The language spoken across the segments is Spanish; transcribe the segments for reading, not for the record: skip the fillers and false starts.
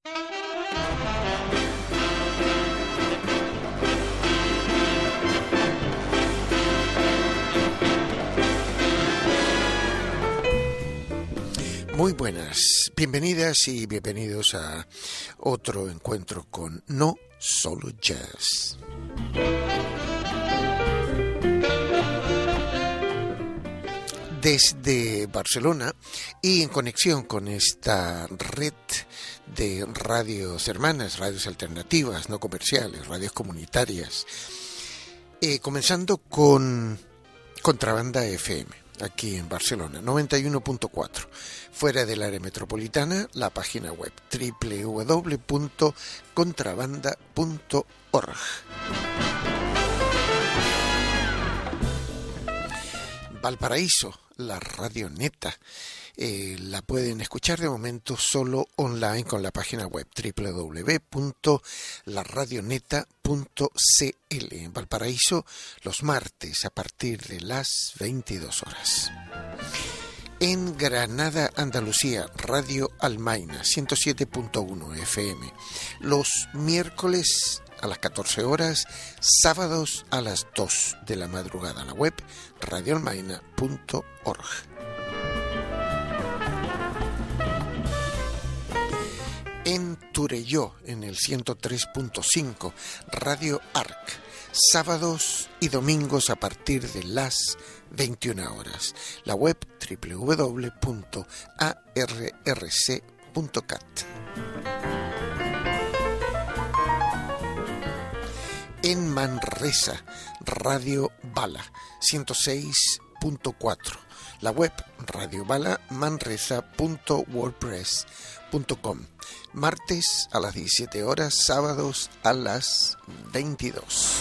Muy buenas, bienvenidas y bienvenidos a otro encuentro con No Solo Jazz. Desde Barcelona y en conexión con esta red de radios hermanas, radios alternativas, no comerciales, radios comunitarias, comenzando con Contrabanda FM. Aquí en Barcelona, 91.4. Fuera del área metropolitana, la página web www.contrabanda.org. Valparaíso, la Radio-Neta. La pueden escuchar de momento solo online con la página web www.laradioneta.cl. En Valparaíso, los martes a partir de las 22 horas. En Granada, Andalucía, Radio Almaina, 107.1 FM. Los miércoles a las 14 horas, sábados a las 2 de la madrugada. La web radioalmaina.org. En Turelló, en el 103.5, Radio Arc, sábados y domingos a partir de las 21 horas. La web www.arrc.cat. En Manresa, Radio Bala, 106.4. La web radiobalamanresa.wordpress.com. Martes a las 17 horas, sábados a las 22.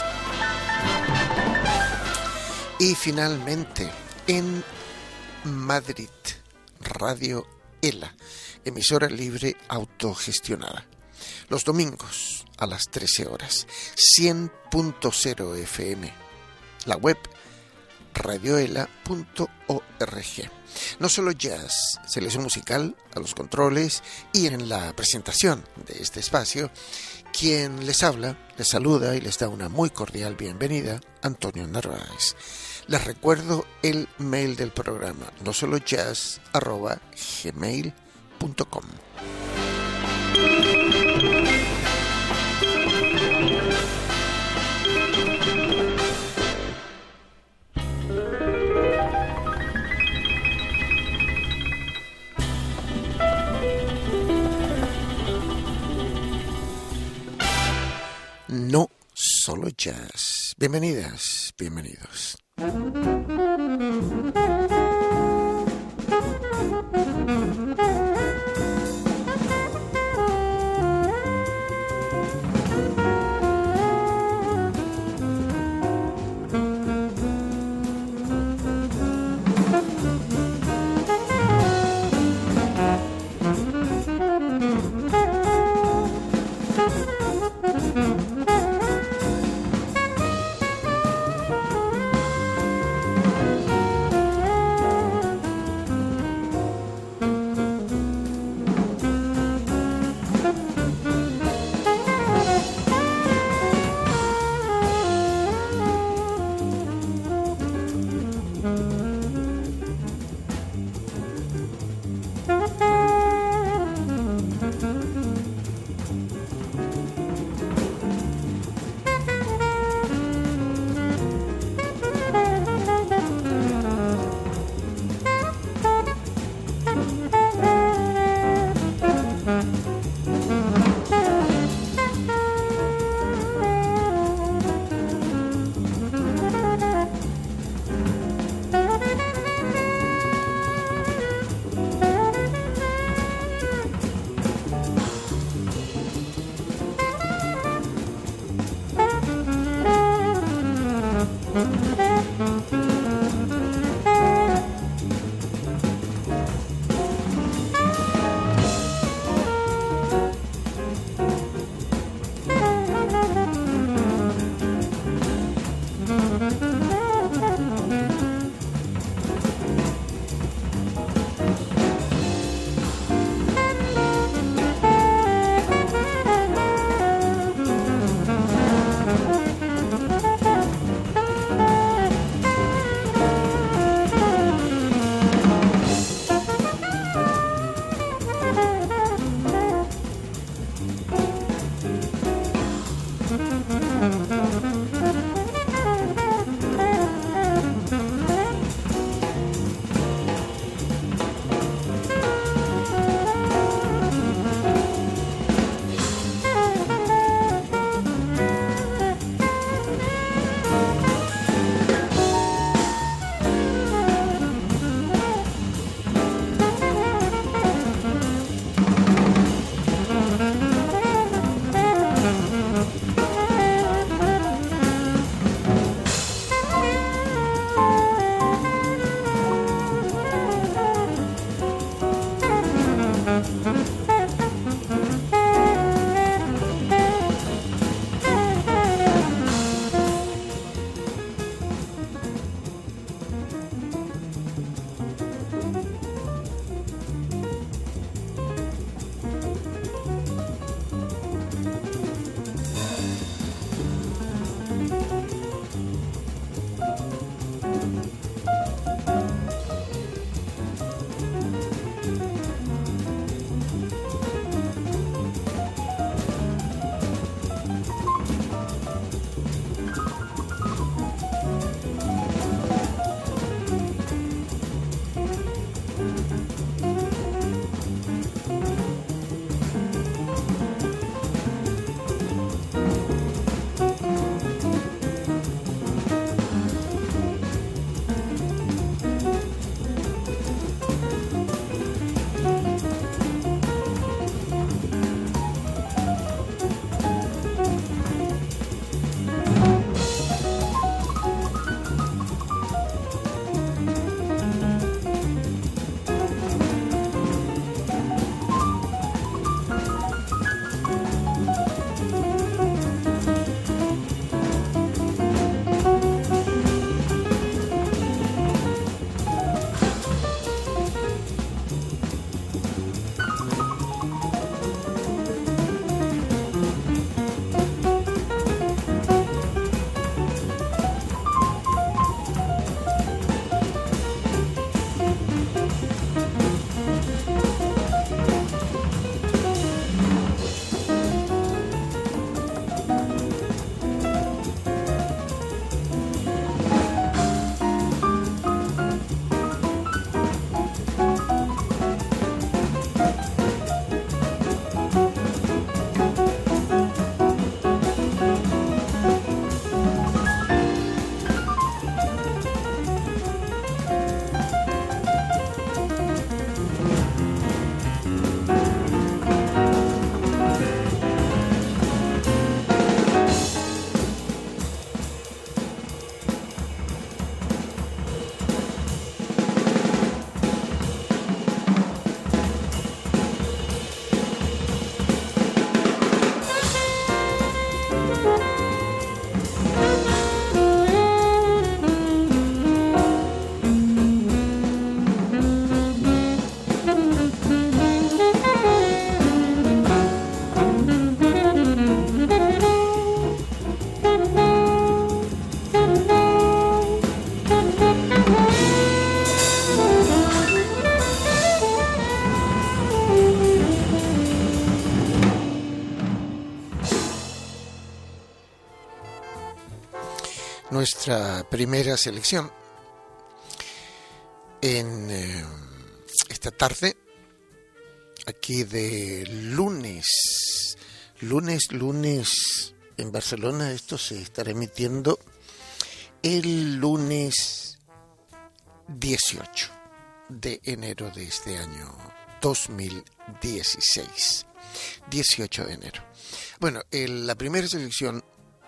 Y finalmente, en Madrid, Radio ELA, emisora libre autogestionada. Los domingos a las 13 horas, 100.0 FM. La web radioela.org. No solo jazz, selección musical a los controles y en la presentación de este espacio, quien les habla, les saluda y les da una muy cordial bienvenida, Antonio Narváez. Les recuerdo el mail del programa, nosolojazz@gmail.com. No solo jazz. Bienvenidas, bienvenidos. Nuestra primera selección en esta tarde, aquí de lunes en Barcelona. Esto se estará emitiendo el lunes 18 de enero de este año 2016. 18 de enero. Bueno, la primera selección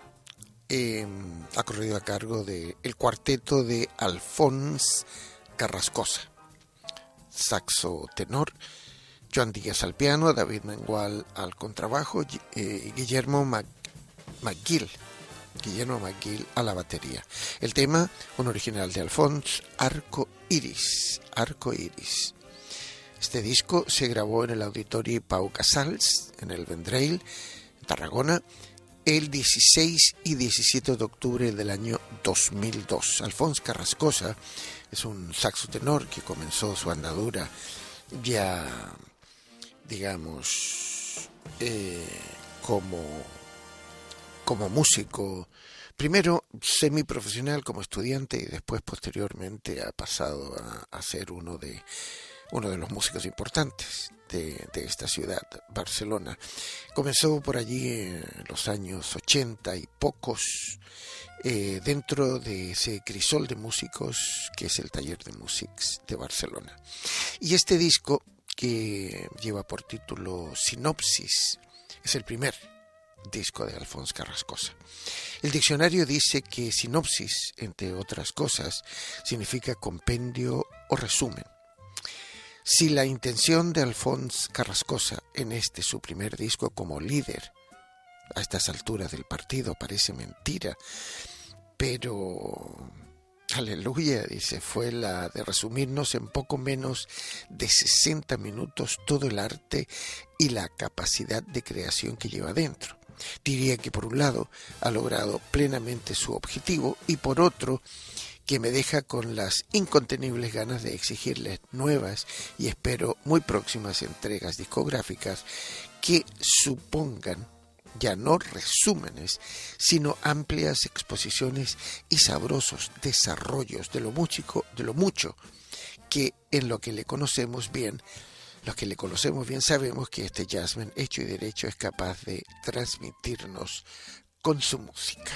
ha corrido a cargo del cuarteto de Alfons Carrascosa, saxo tenor, Joan Díaz al piano, David Mengual al contrabajo, Guillermo McGill a la batería. El tema, un original de Alfons, Arco Iris. Este disco se grabó en el Auditori Pau Casals, en el Vendrell, en Tarragona, el 16 y 17 de octubre del año 2002. Alfons Carrascosa es un saxo tenor que comenzó su andadura ya, digamos, como músico, primero semiprofesional como estudiante y después posteriormente ha pasado a ser uno de los músicos importantes de esta ciudad, Barcelona. Comenzó por allí en los años 80 y pocos, dentro de ese crisol de músicos que es el Taller de Músics de Barcelona. Y este disco, que lleva por título Sinopsis, es el primer disco de Alfons Carrascosa. El diccionario dice que sinopsis, entre otras cosas, significa compendio o resumen. Si la intención de Alfons Carrascosa en este su primer disco como líder, a estas alturas del partido, parece mentira, pero aleluya, dice, fue la de resumirnos en poco menos de 60 minutos todo el arte y la capacidad de creación que lleva dentro. Diría que por un lado ha logrado plenamente su objetivo y por otro que me deja con las incontenibles ganas de exigirles nuevas y espero muy próximas entregas discográficas que supongan ya no resúmenes, sino amplias exposiciones y sabrosos desarrollos de lo mucho que en lo que le conocemos bien, los que le conocemos bien sabemos que este jazzman hecho y derecho es capaz de transmitirnos con su música.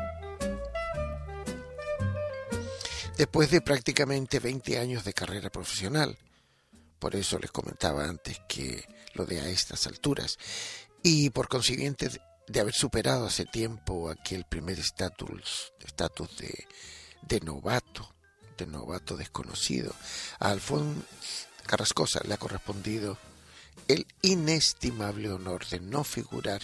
Después de prácticamente 20 años de carrera profesional, por eso les comentaba antes que lo de a estas alturas, y por consiguiente de haber superado hace tiempo aquel primer estatus de novato desconocido, a Alfons Carrascosa le ha correspondido el inestimable honor de no figurar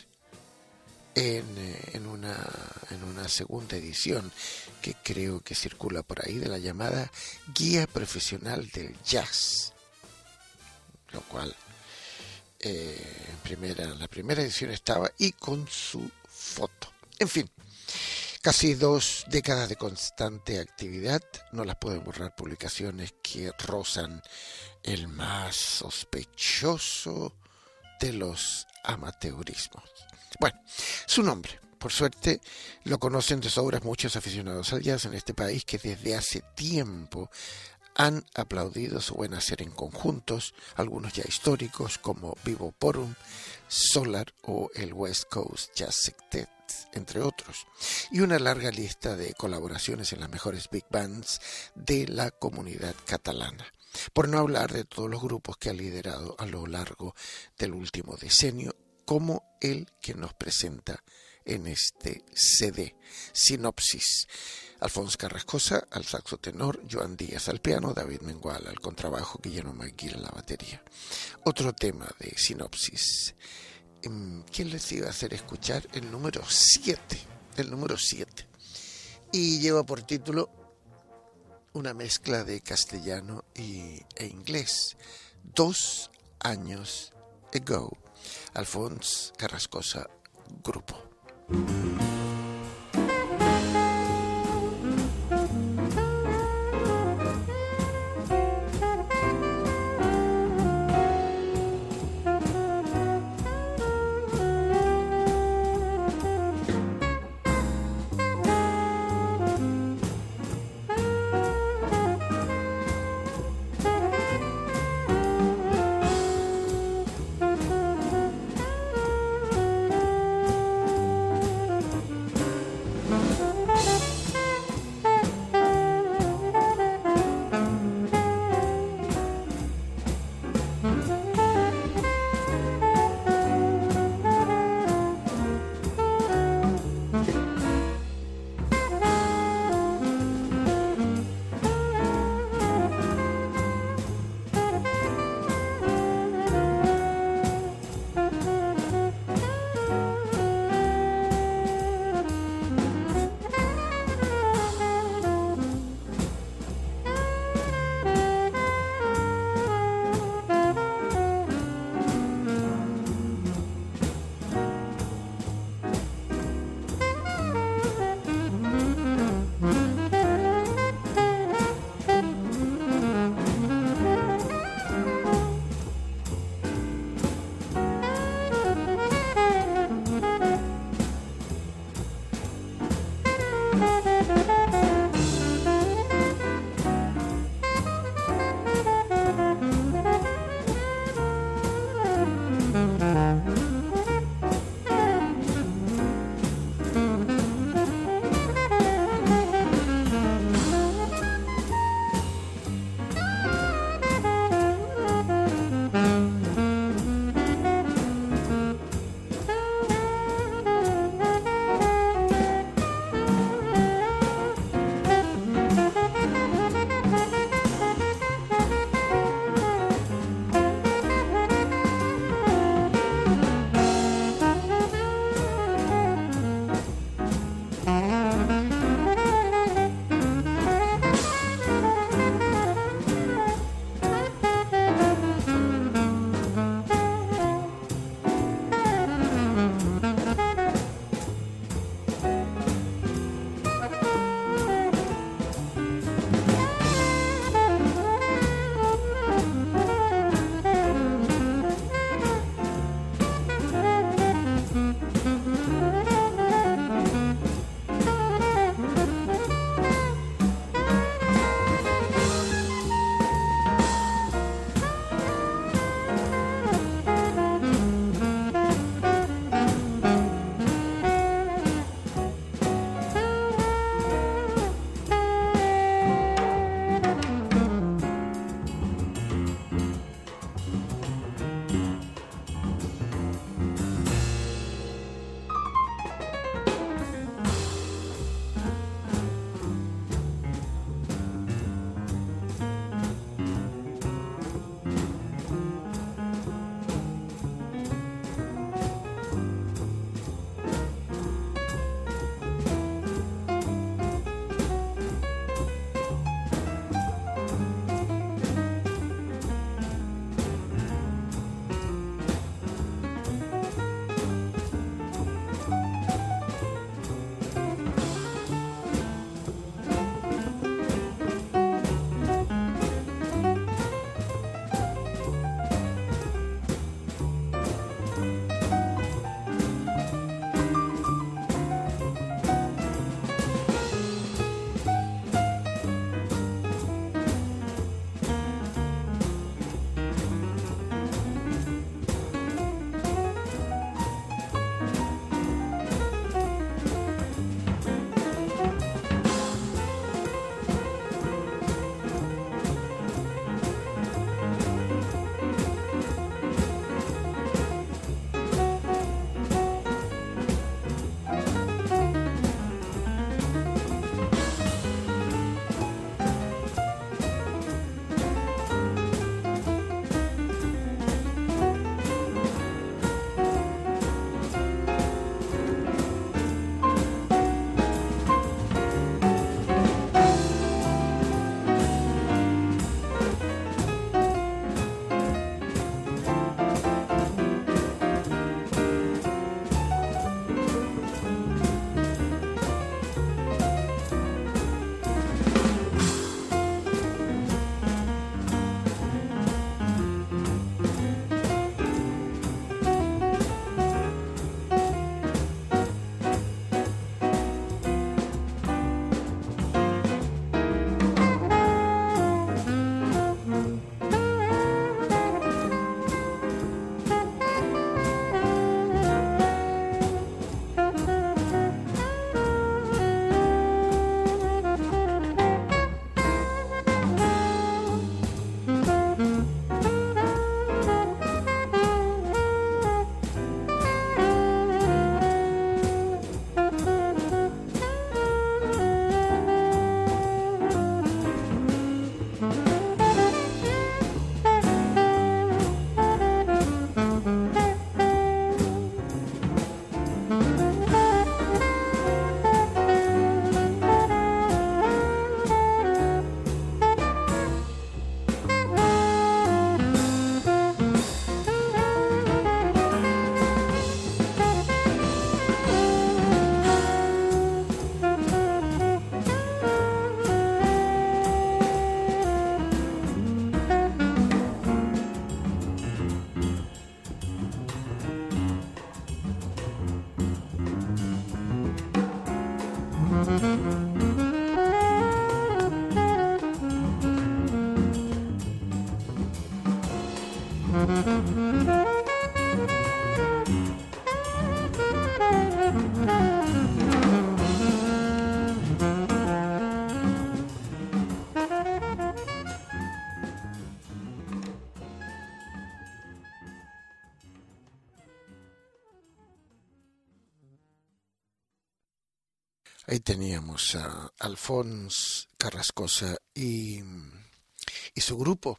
en una segunda edición que creo que circula por ahí de la llamada Guía Profesional del Jazz, lo cual en la primera edición estaba y con su foto. En fin, casi 2 décadas de constante actividad, no las pueden borrar publicaciones que rozan el más sospechoso de los amateurismos. Bueno, su nombre, por suerte, lo conocen de sobras muchos aficionados al jazz en este país que desde hace tiempo han aplaudido su buen hacer en conjuntos, algunos ya históricos como Vivo Forum, Solar o el West Coast Jazz Sextet, entre otros, y una larga lista de colaboraciones en las mejores big bands de la comunidad catalana. Por no hablar de todos los grupos que ha liderado a lo largo del último decenio, como el que nos presenta en este CD, Sinopsis. Alfons Carrascosa al saxo tenor, Joan Díaz al piano, David Mengual al contrabajo, Guillermo McGill a la batería. Otro tema de Sinopsis. ¿Quién les iba a hacer escuchar? El número 7. Y lleva por título una mezcla de castellano e inglés. 2 años ago. Alfons Carrascosa, grupo. Ahí teníamos a Alfons Carrascosa y su grupo,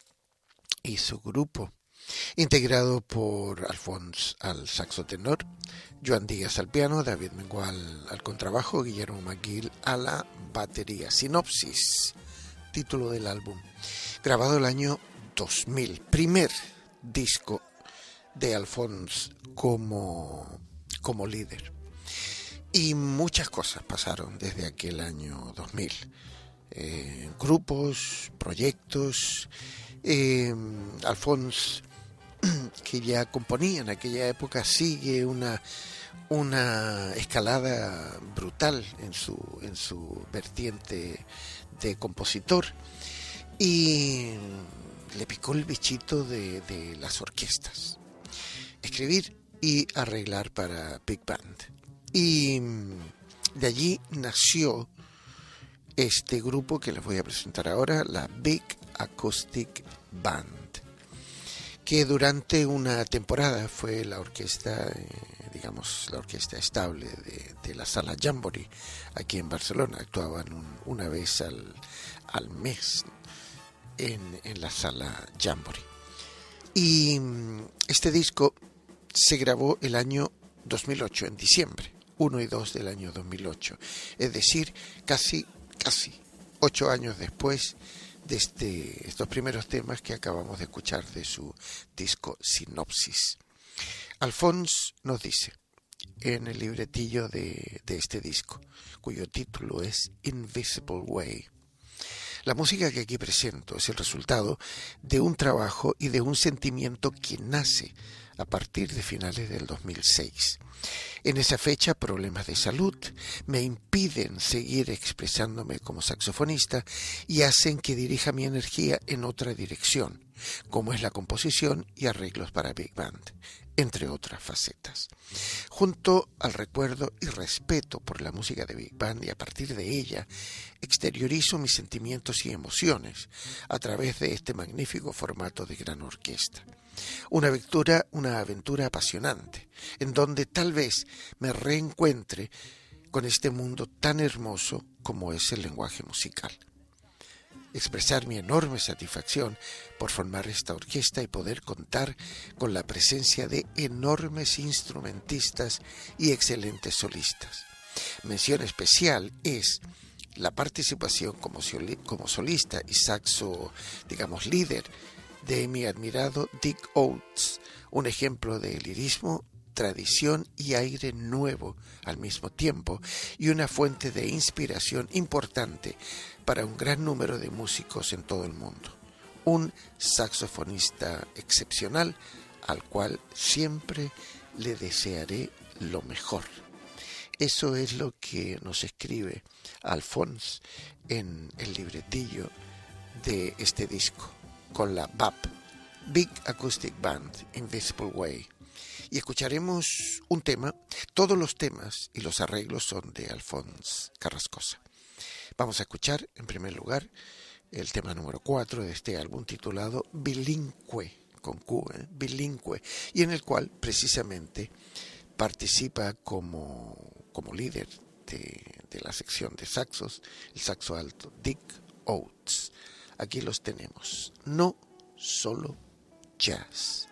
integrado por Alfons al saxo tenor, Joan Díaz al piano, David Mengual al contrabajo, Guillermo McGill a la batería. Sinopsis, título del álbum, grabado el año 2000, primer disco de Alfons como líder. Y muchas cosas pasaron desde aquel año 2000. Grupos, proyectos. Alfons, que ya componía en aquella época, sigue una escalada brutal en su vertiente de compositor. Y le picó el bichito de las orquestas. Escribir y arreglar para Big Band. Y de allí nació este grupo que les voy a presentar ahora, la Big Acoustic Band, que durante una temporada fue la orquesta, la orquesta estable de la Sala Jamboree aquí en Barcelona. Actuaban una vez al mes en la Sala Jamboree. Y este disco se grabó el año 2008, en diciembre, 1 y 2 del año 2008, es decir, casi 8 años después de estos primeros temas que acabamos de escuchar de su disco Sinopsis. Alfons nos dice en el libretillo de este disco, cuyo título es Invisible Way: la música que aquí presento es el resultado de un trabajo y de un sentimiento que nace a partir de finales del 2006. En esa fecha, problemas de salud me impiden seguir expresándome como saxofonista y hacen que dirija mi energía en otra dirección, como es la composición y arreglos para Big Band, entre otras facetas. Junto al recuerdo y respeto por la música de Big Band, y a partir de ella exteriorizo mis sentimientos y emociones a través de este magnífico formato de gran orquesta. Una aventura apasionante, en donde tal vez me reencuentre con este mundo tan hermoso como es el lenguaje musical. Expresar mi enorme satisfacción por formar esta orquesta y poder contar con la presencia de enormes instrumentistas y excelentes solistas. Mención especial es la participación como solista y saxo, líder de mi admirado Dick Oates, un ejemplo de lirismo, tradición y aire nuevo al mismo tiempo, y una fuente de inspiración importante para un gran número de músicos en todo el mundo. Un saxofonista excepcional al cual siempre le desearé lo mejor. Eso es lo que nos escribe Alfons en el libretillo de este disco, con la BAP, Big Acoustic Band, Invisible Way. Y escucharemos un tema. Todos los temas y los arreglos son de Alfons Carrascosa. Vamos a escuchar, en primer lugar, el tema número 4 de este álbum, titulado Bilingüe, con Q, Bilingüe, y en el cual precisamente participa como líder de la sección de saxos, el saxo alto, Dick Oates. Aquí los tenemos. No solo jazz.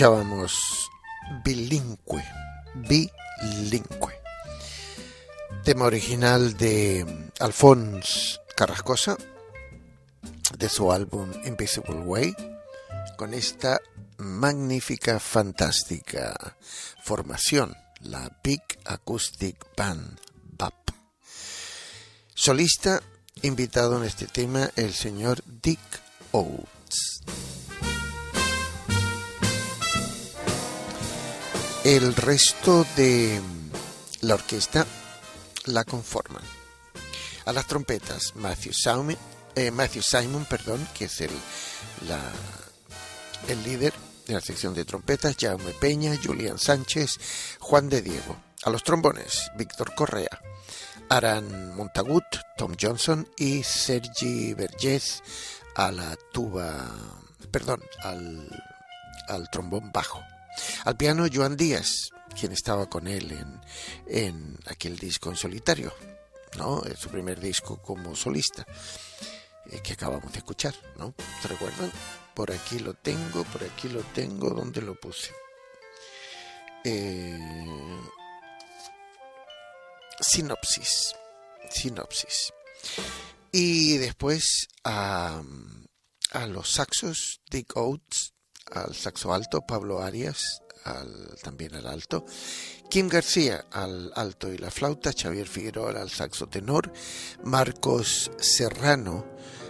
Escuchábamos Bilingüe, tema original de Alphonse Carrascosa, de su álbum Invisible Way, con esta magnífica, fantástica formación, la Big Acoustic Band, BAP. Solista invitado en este tema el señor Dick Oates. El resto de la orquesta la conforman a las trompetas Matthew Simon, que es el líder de la sección de trompetas, Jaume Peña, Julián Sánchez, Juan de Diego. A los trombones, Víctor Correa, Aran Montagut, Tom Johnson y Sergi Vergés a la al trombón bajo. Al piano, Joan Díaz, quien estaba con él en aquel disco en solitario, ¿no? Es su primer disco como solista, que acabamos de escuchar, ¿no? ¿Se recuerdan? Por aquí lo tengo, ¿dónde lo puse? Sinopsis. Y después a los saxos, Dick Oates, al saxo alto, Pablo Arias, también al alto, Kim García al alto y la flauta, Xavier Figueroa al saxo tenor, Marcos Serrano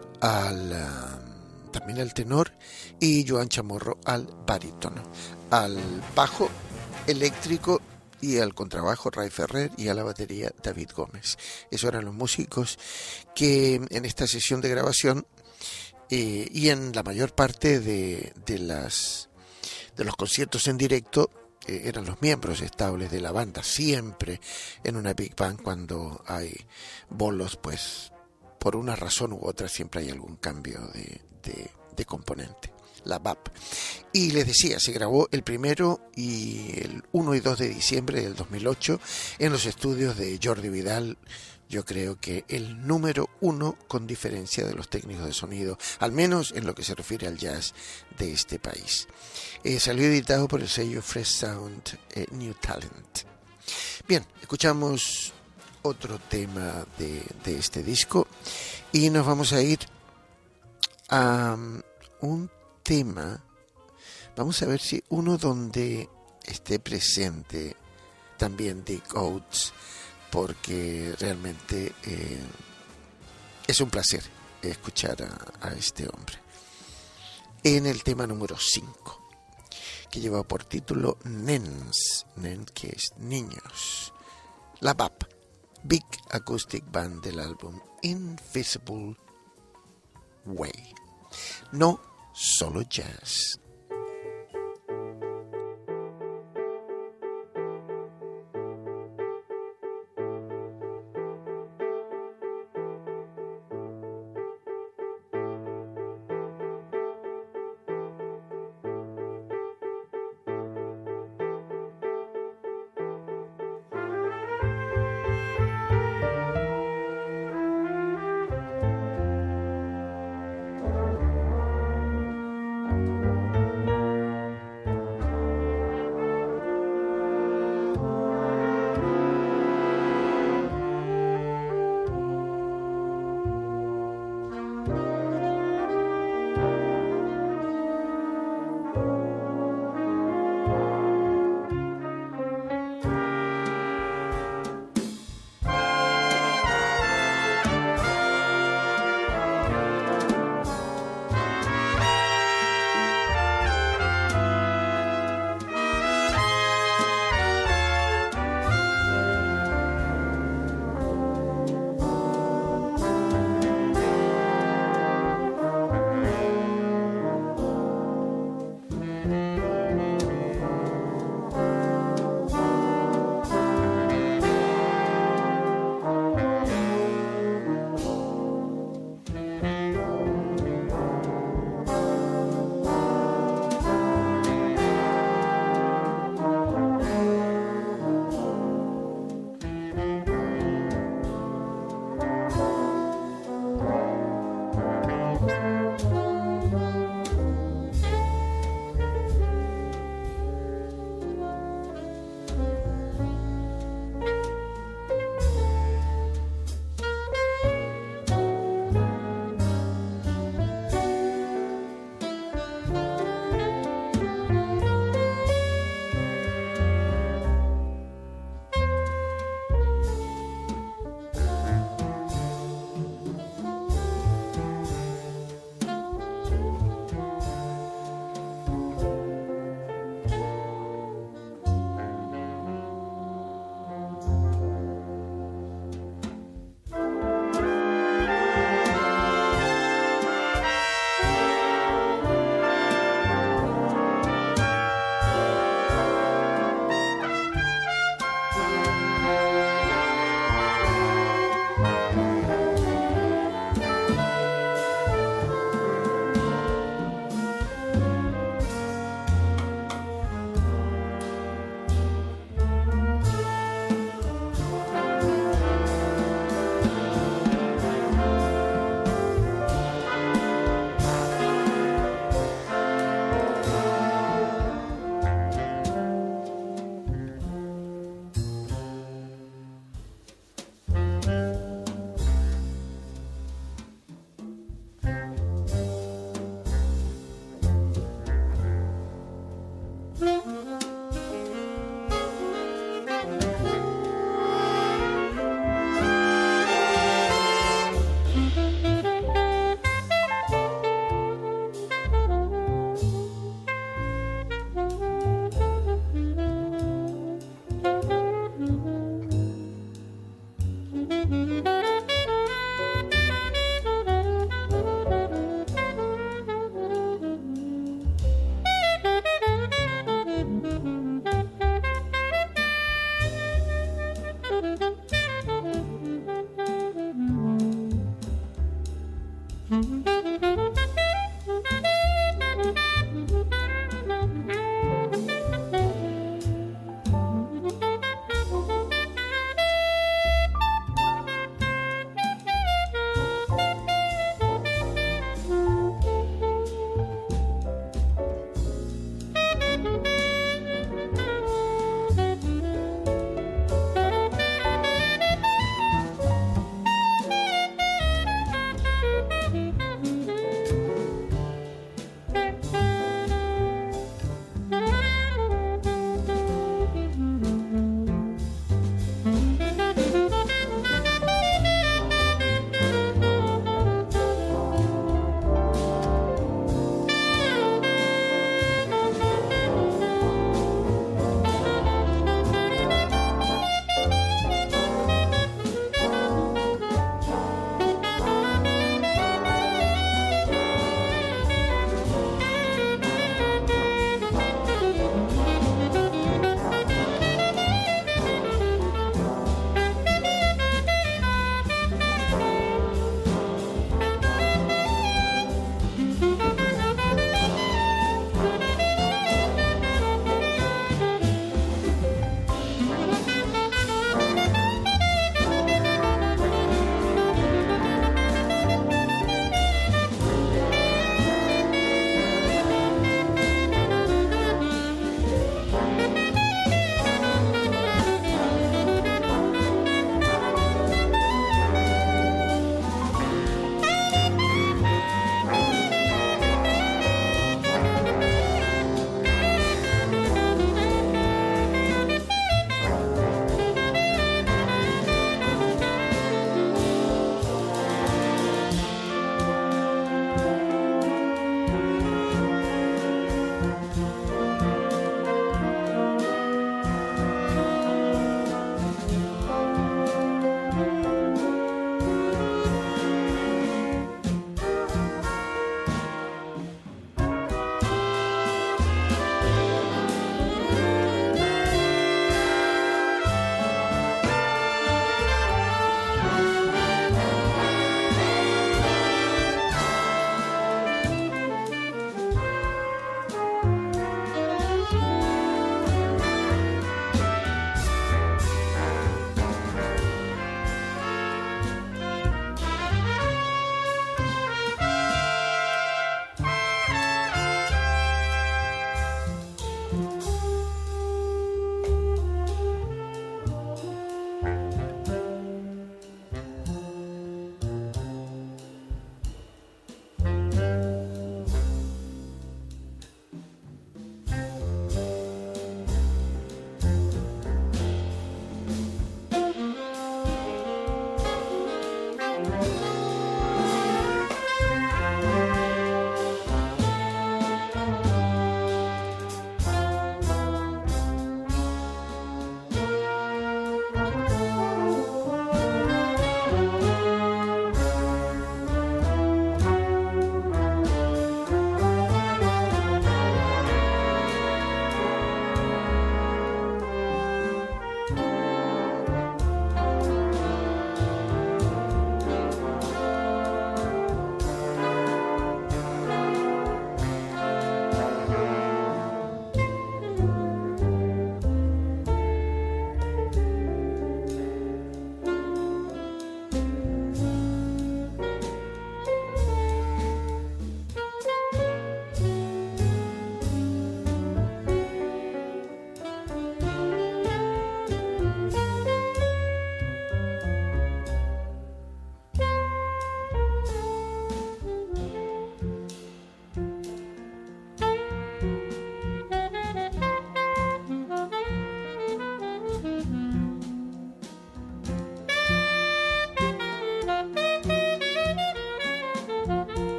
también al tenor, y Joan Chamorro al barítono. Al bajo eléctrico y al contrabajo Ray Ferrer, y a la batería David Gómez. Esos eran los músicos que en esta sesión de grabación y en la mayor parte de los conciertos en directo eran los miembros estables de la banda. Siempre en una big band, cuando hay bolos, pues por una razón u otra siempre hay algún cambio de componente. La BAP. Y les decía, se grabó el 1 y el 1 y 2 de diciembre del 2008 en los estudios de Jordi Vidal. Yo creo que el número 1 con diferencia de los técnicos de sonido, al menos en lo que se refiere al jazz de este país. Salió editado por el sello Fresh Sound New Talent. Bien, escuchamos otro tema de este disco y nos vamos a ir a un tema, vamos a ver si uno donde esté presente también Dick Oates, porque realmente es un placer escuchar a este hombre. En el tema número 5, que lleva por título Nens, que es niños, la BAP, Big Acoustic Band, del álbum Invisible Way. No solo jazz.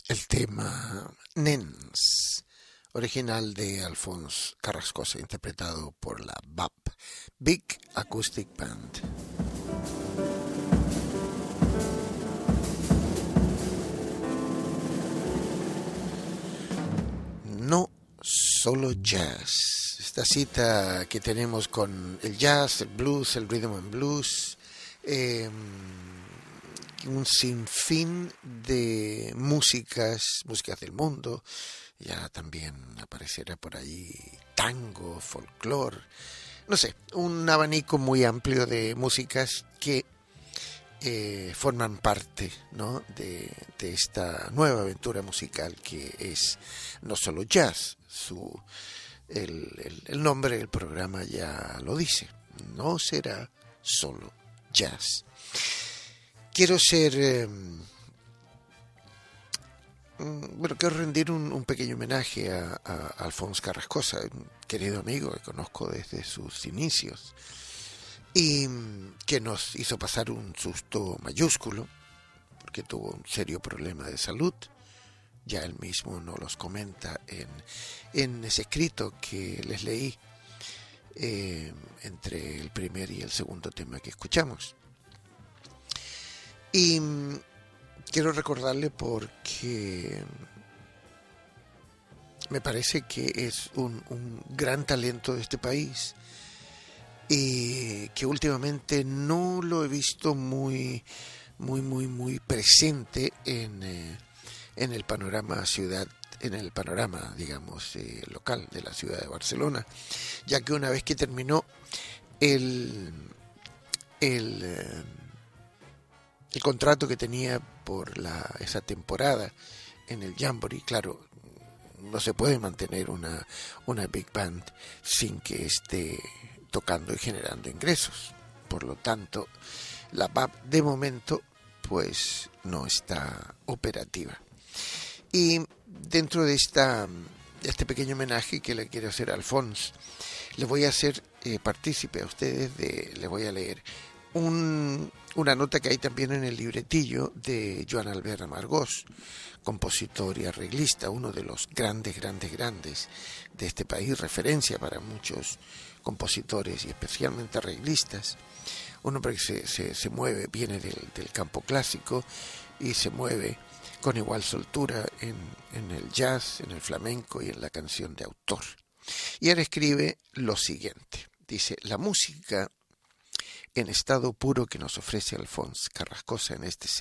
el tema Nens, original de Alphonse Carrascosa, interpretado por la BAP, Big Acoustic Band. No solo jazz. Esta cita que tenemos con el jazz, el blues, el rhythm and blues, un sinfín de músicas del mundo. Ya también aparecerá por allí tango, folclore, no sé, un abanico muy amplio de músicas que forman parte, ¿no?, de esta nueva aventura musical que es No Solo Jazz. El nombre del programa ya lo dice, no será solo jazz. Quiero rendir un pequeño homenaje a Alphonse Carrascosa, un querido amigo que conozco desde sus inicios y que nos hizo pasar un susto mayúsculo porque tuvo un serio problema de salud. Ya él mismo nos los comenta en ese escrito que les leí entre el primer y el segundo tema que escuchamos. Y quiero recordarle porque me parece que es un gran talento de este país y que últimamente no lo he visto muy presente en el panorama digamos local de la ciudad de Barcelona, ya que una vez que terminó el contrato que tenía por esa temporada en el Jamboree, claro, no se puede mantener una big band sin que esté tocando y generando ingresos. Por lo tanto, la BAP de momento pues no está operativa. Y dentro de este pequeño homenaje que le quiero hacer a Alphonse, le voy a hacer partícipe a ustedes les voy a leer una nota que hay también en el libretillo de Joan Albert Amargós, compositor y arreglista, uno de los grandes de este país, referencia para muchos compositores y especialmente arreglistas. Un hombre que se mueve, viene del campo clásico y se mueve con igual soltura en el jazz, en el flamenco y en la canción de autor. Y él escribe lo siguiente, dice: la música en estado puro que nos ofrece Alphonse Carrascosa en este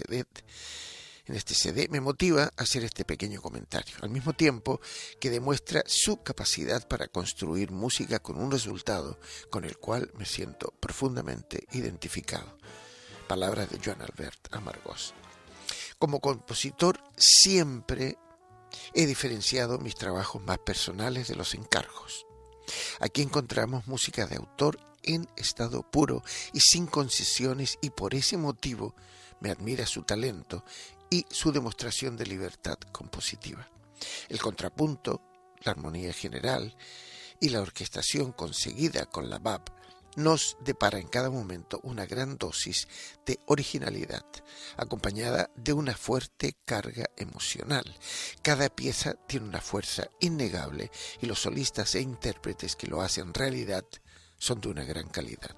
CD me motiva a hacer este pequeño comentario, al mismo tiempo que demuestra su capacidad para construir música con un resultado con el cual me siento profundamente identificado. Palabras de Joan Albert Amargós. Como compositor siempre he diferenciado mis trabajos más personales de los encargos. Aquí encontramos música de autor en estado puro y sin concesiones, y por ese motivo me admira su talento y su demostración de libertad compositiva. El contrapunto, la armonía general y la orquestación conseguida con la BAP nos depara en cada momento una gran dosis de originalidad, acompañada de una fuerte carga emocional. Cada pieza tiene una fuerza innegable y los solistas e intérpretes que lo hacen realidad son de una gran calidad.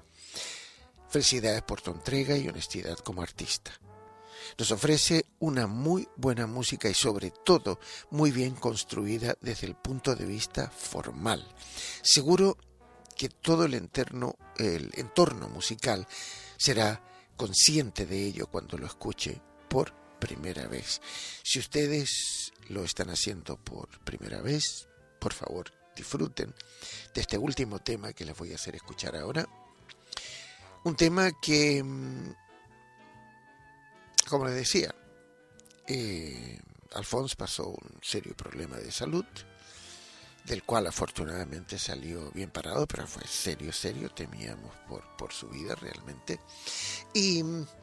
Felicidades por tu entrega y honestidad como artista. Nos ofrece una muy buena música y sobre todo muy bien construida desde el punto de vista formal. Seguro que todo el entorno musical será consciente de ello cuando lo escuche por primera vez. Si ustedes lo están haciendo por primera vez, por favor, disfruten de este último tema que les voy a hacer escuchar ahora. Un tema que, como les decía, Alphonse pasó un serio problema de salud, del cual afortunadamente salió bien parado, pero fue serio, temíamos por su vida realmente. Y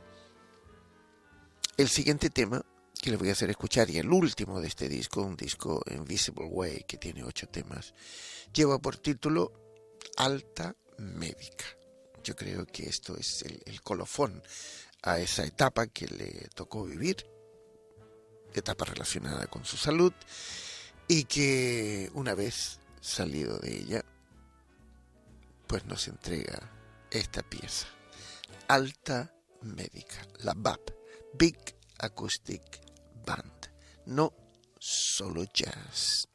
el siguiente tema que les voy a hacer escuchar, y el último de este disco, un disco Invisible Way que tiene 8 temas, lleva por título Alta Médica. Yo creo que esto es el colofón a esa etapa que le tocó vivir etapa relacionada con su salud, y que una vez salido de ella, pues nos entrega esta pieza, Alta Médica, la BAP, Big Acoustic Band, no solo jazz.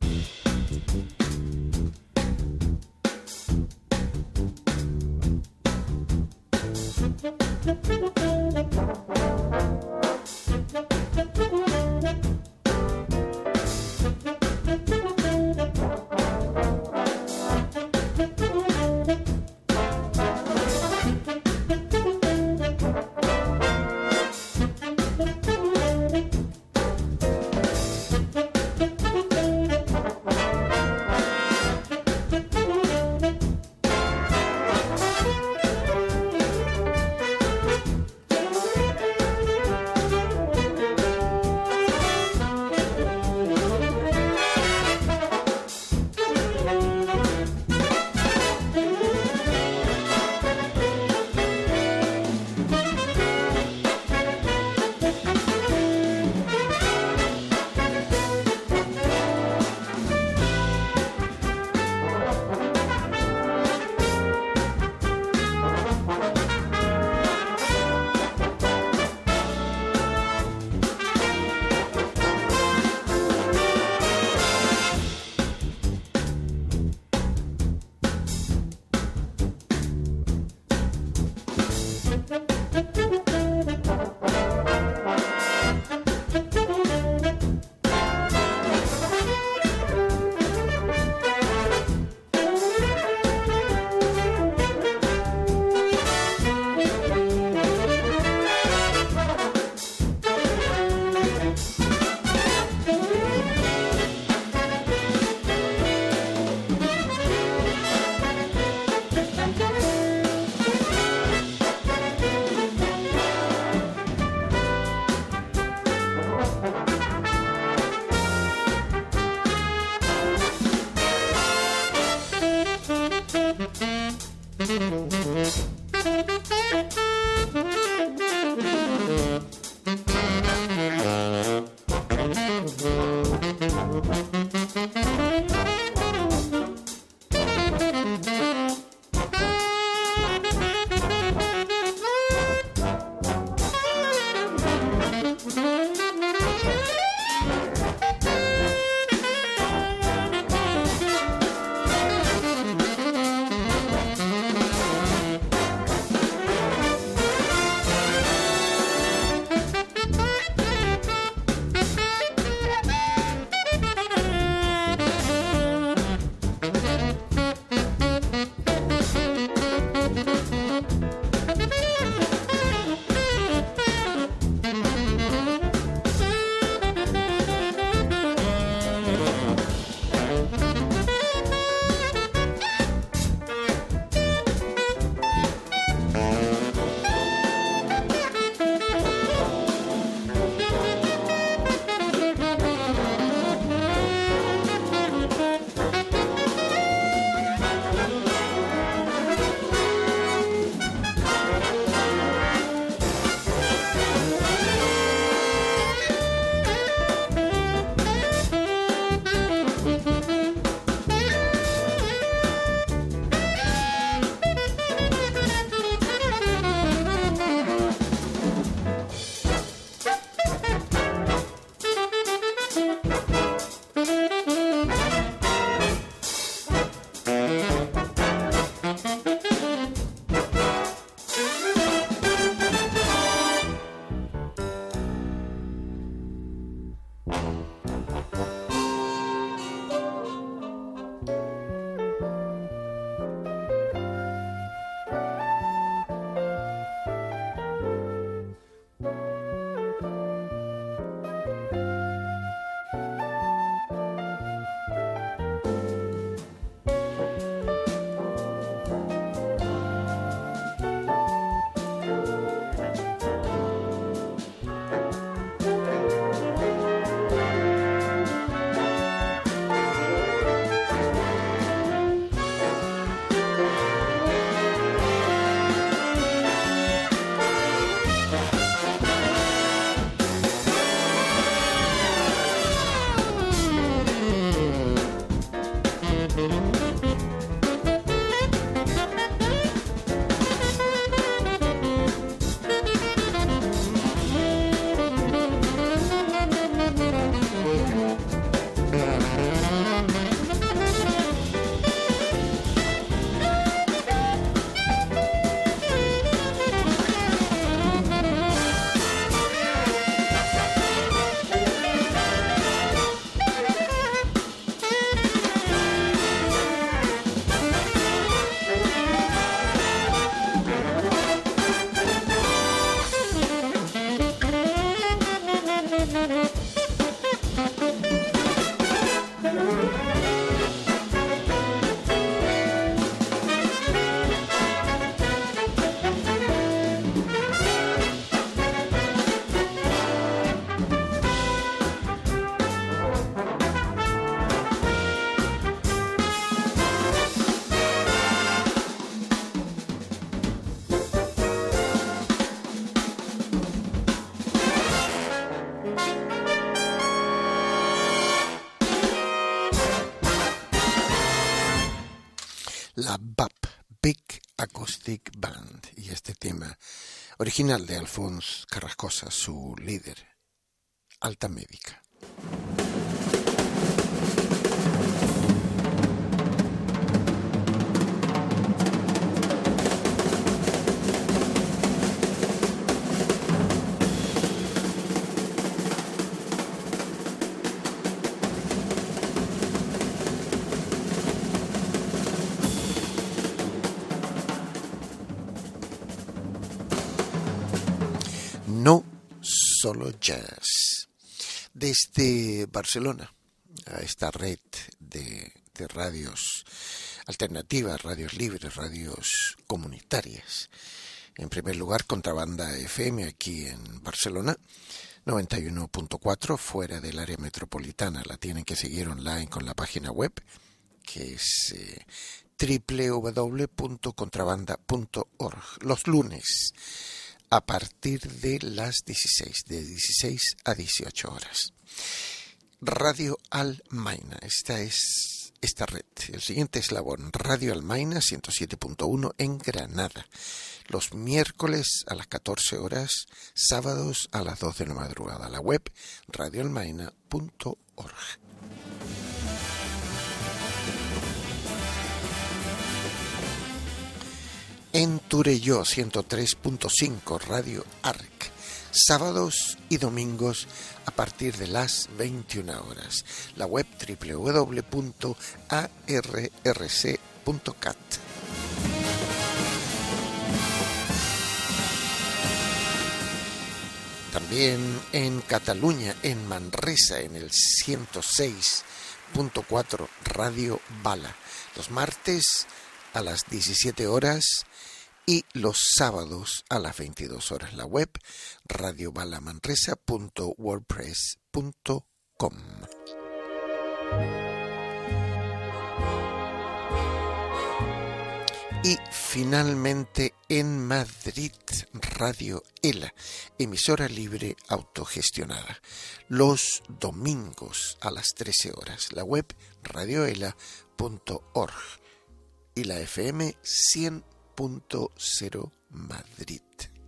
la BAP, Big Acoustic Band, y este tema original de Alphonse Carrascosa, su líder, Alta Médica. No solo jazz. Desde Barcelona, a esta red de radios alternativas, radios libres, radios comunitarias. En primer lugar, Contrabanda FM aquí en Barcelona, 91.4, fuera del área metropolitana. La tienen que seguir online con la página web, que es www.contrabanda.org. Los lunes, a partir de las 16, de 16 a 18 horas. Radio Almaina, esta es esta red. El siguiente eslabón, Radio Almaina 107.1 en Granada. Los miércoles a las 14 horas, sábados a las 2 de la madrugada. La web radioalmaina.org. En Turelló 103.5 Radio Arc, sábados y domingos a partir de las 21 horas. La web www.arrc.cat. También en Cataluña, en Manresa, en el 106.4 Radio Bala. Los martes a las 17 horas y los sábados a las 22 horas. La web radiobalamanresa.wordpress.com. Y finalmente en Madrid, Radio ELA, emisora libre autogestionada. Los domingos a las 13 horas. La web radioela.org. Y la FM 100.0 Madrid.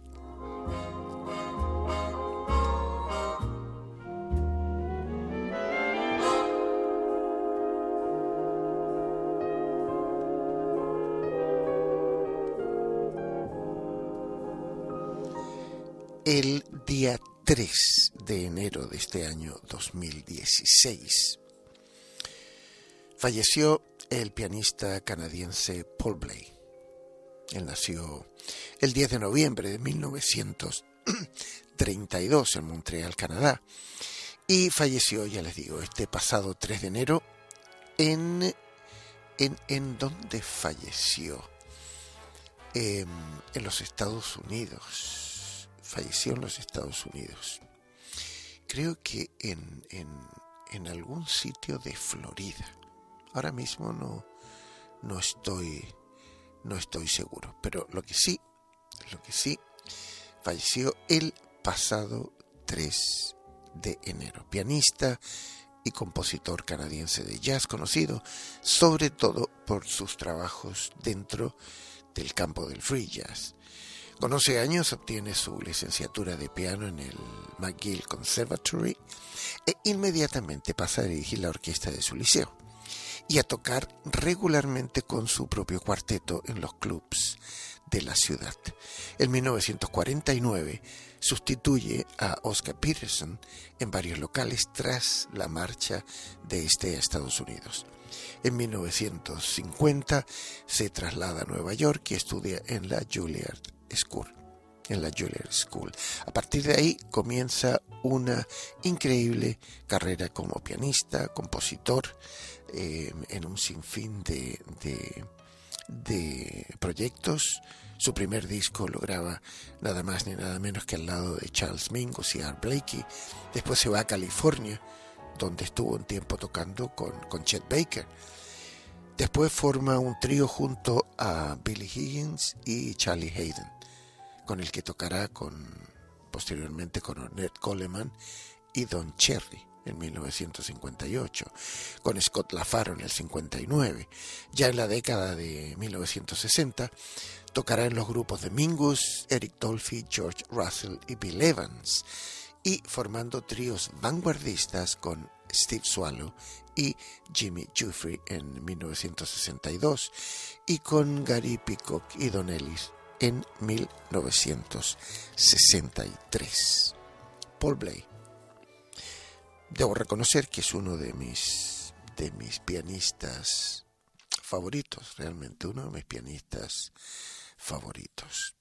El día 3 de enero de este año 2016 falleció el pianista canadiense Paul Bley. Él nació el 10 de noviembre de 1932 en Montreal, Canadá, y falleció, ya les digo, este pasado 3 de enero ¿en dónde falleció? En los Estados Unidos. Falleció en los Estados Unidos. Creo que en algún sitio de Florida. Ahora mismo no estoy seguro, pero lo que sí, falleció el pasado 3 de enero. Pianista y compositor canadiense de jazz, conocido sobre todo por sus trabajos dentro del campo del free jazz. Con 11 años obtiene su licenciatura de piano en el McGill Conservatory e inmediatamente pasa a dirigir la orquesta de su liceo y a tocar regularmente con su propio cuarteto en los clubs de la ciudad. En 1949 sustituye a Oscar Peterson en varios locales tras la marcha de este a Estados Unidos. En 1950 se traslada a Nueva York y estudia en la Juilliard School. A partir de ahí comienza una increíble carrera como pianista, compositor, en un sinfín de proyectos. Su primer disco lo graba nada más ni nada menos que al lado de Charles Mingus y Art Blakey. Después se va a California, donde estuvo un tiempo tocando con Chet Baker. Después forma un trío junto a Billy Higgins y Charlie Haydn, con el que tocará posteriormente con Ornette Coleman y Don Cherry, en 1958, con Scott LaFaro en el 59. Ya en la década de 1960 tocará en los grupos de Mingus, Eric Dolphy, George Russell y Bill Evans, y formando tríos vanguardistas con Steve Swallow y Jimmy Giuffre en 1962 y con Gary Peacock y Don Ellis en 1963. Paul Bley. Debo reconocer que es uno de mis pianistas favoritos, realmente uno de mis pianistas favoritos.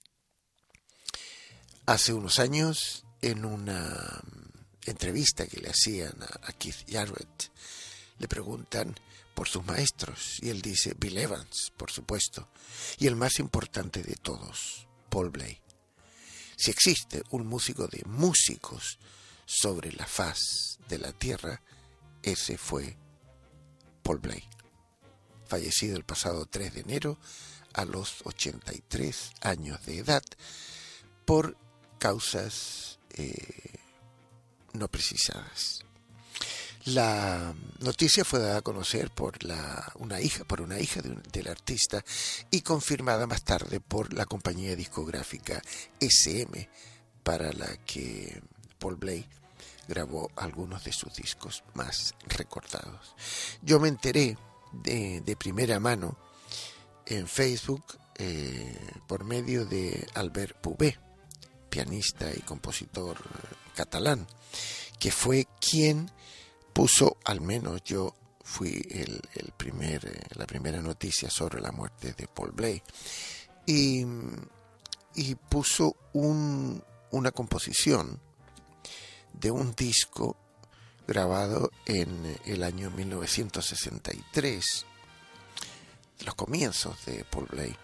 Hace unos años, en una entrevista que le hacían a Keith Jarrett, le preguntan por sus maestros y él dice Bill Evans, por supuesto, y el más importante de todos, Paul Bley. Si existe un músico de músicos sobre la faz de la tierra, ese fue Paul Bley, fallecido el pasado 3 de enero a los 83 años de edad por causas no precisadas. La noticia fue dada a conocer por una hija del artista y confirmada más tarde por la compañía discográfica SM, para la que Paul Bley grabó algunos de sus discos más recordados. Yo me enteré de primera mano en Facebook por medio de Albert Pubé, pianista y compositor catalán, que fue quien puso, al menos yo fui la primera noticia sobre la muerte de Paul Bley, y puso una composición de un disco grabado en el año 1963, los comienzos de Paul Bley,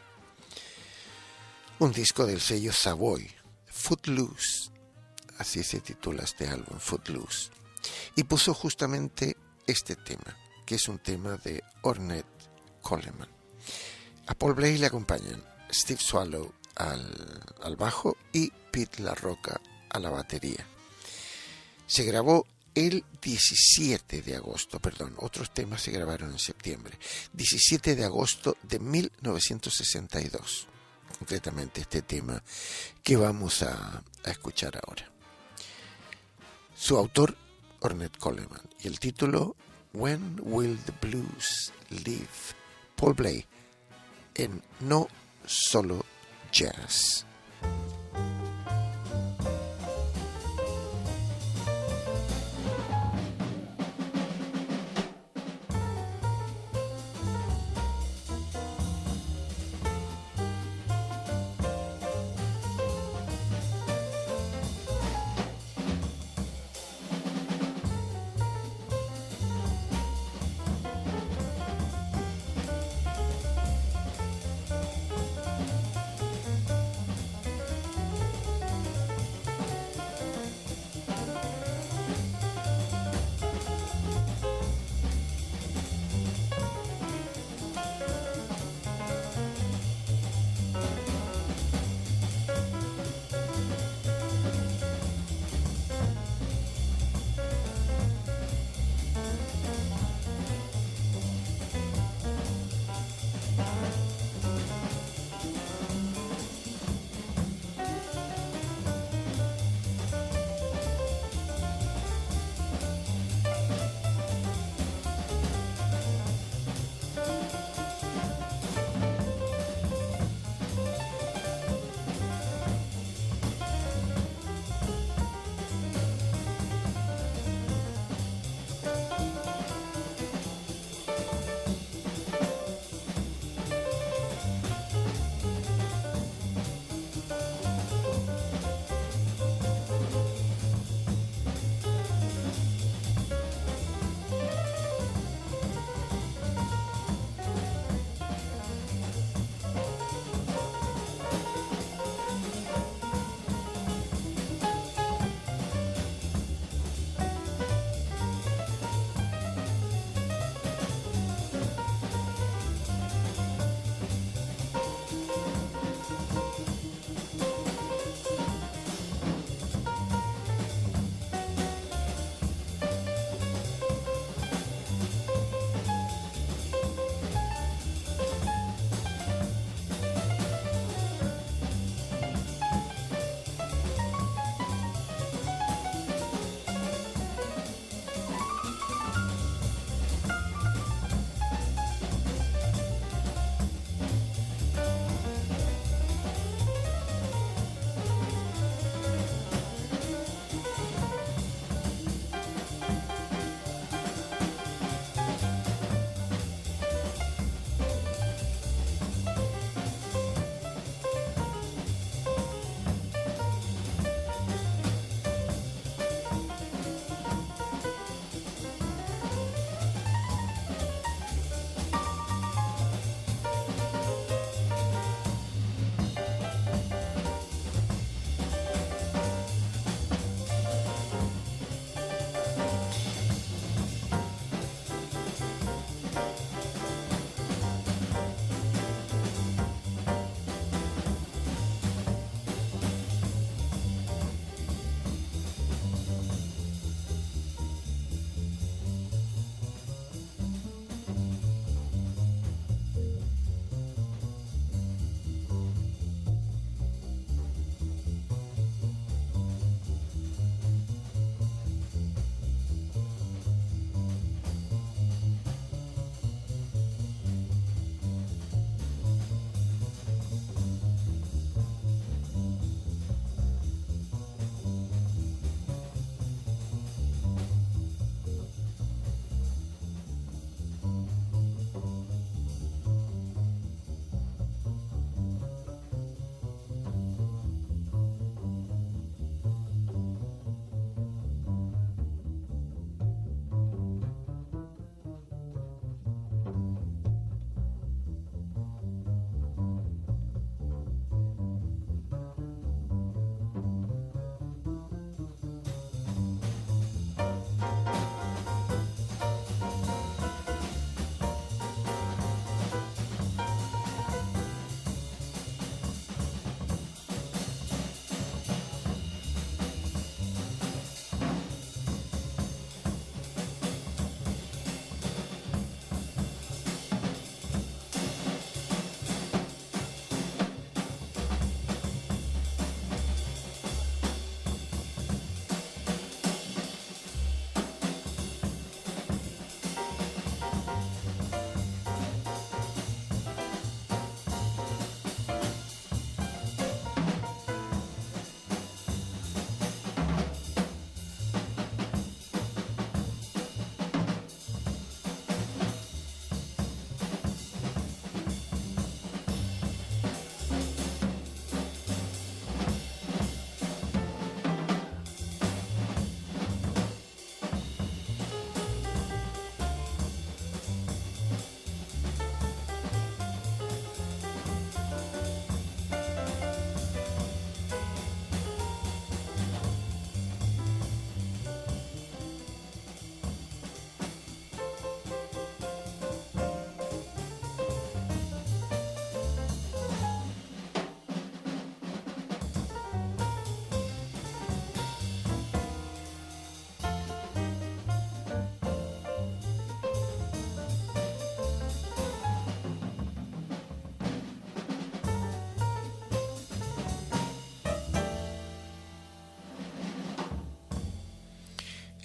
un disco del sello Savoy, Footloose, así se titula este álbum, Footloose, y puso justamente este tema, que es un tema de Ornette Coleman. A Paul Bley le acompañan Steve Swallow al bajo y Pete LaRocca a la batería. Se grabó el 17 de agosto, otros temas se grabaron en septiembre, 17 de agosto de 1962, concretamente este tema que vamos a escuchar ahora. Su autor, Ornette Coleman, y el título, When Will the Blues Leave? Paul Bley, en No Solo Jazz.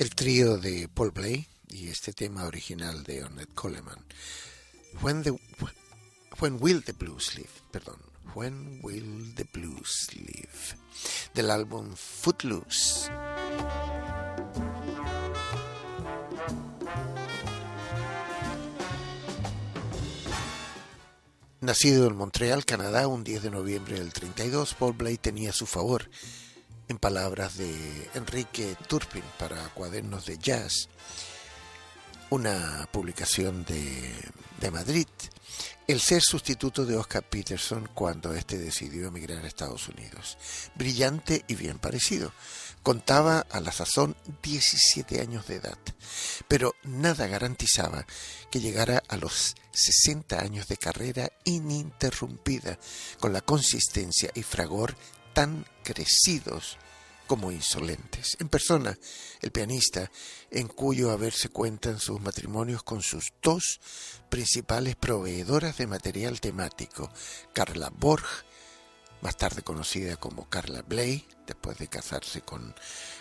el trío de Paul Bley y este tema original de Ornette Coleman. When Will the Blues Live, When Will the Blues Live, del álbum Footloose. Nacido en Montreal, Canadá, un 10 de noviembre del 32, Paul Bley tenía a su favor, en palabras de Enrique Turpin para Cuadernos de Jazz, una publicación de Madrid, el ser sustituto de Oscar Peterson cuando éste decidió emigrar a Estados Unidos. Brillante y bien parecido. Contaba a la sazón 17 años de edad, pero nada garantizaba que llegara a los 60 años de carrera ininterrumpida, con la consistencia y fragor tan crecidos como insolentes. En persona, el pianista, en cuyo haber se cuentan sus matrimonios con sus dos principales proveedoras de material temático, Carla Borg, más tarde conocida como Carla Bley, después de casarse con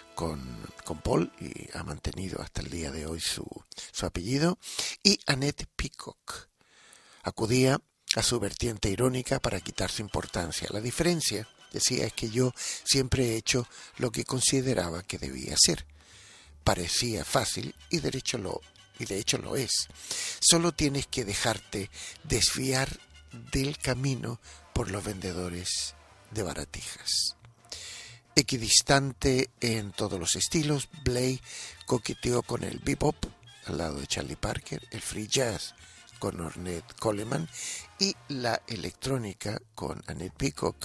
Paul, y ha mantenido hasta el día de hoy su apellido, y Annette Peacock. Acudía a su vertiente irónica para quitarse importancia. La diferencia, decía, es que yo siempre he hecho lo que consideraba que debía hacer. Parecía fácil y de hecho lo es. Solo tienes que dejarte desviar del camino por los vendedores de baratijas. Equidistante en todos los estilos, Bley coqueteó con el bebop al lado de Charlie Parker, el free jazz con Ornette Coleman y la electrónica con Annette Peacock,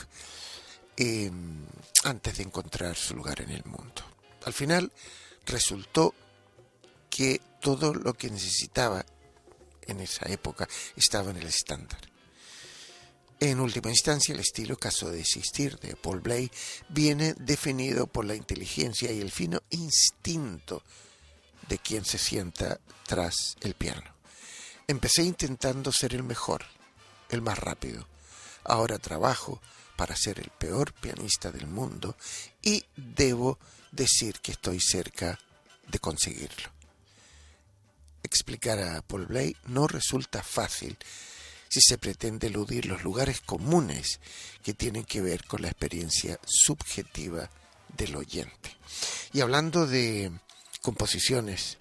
antes de encontrar su lugar en el mundo. Al final resultó que todo lo que necesitaba en esa época estaba en el estándar. En última instancia, el estilo caso de existir de Paul Bley viene definido por la inteligencia y el fino instinto de quien se sienta tras el piano. Empecé intentando ser el mejor, el más rápido. Ahora trabajo para ser el peor pianista del mundo y debo decir que estoy cerca de conseguirlo. Explicar a Paul Bley no resulta fácil si se pretende eludir los lugares comunes que tienen que ver con la experiencia subjetiva del oyente. Y hablando de composiciones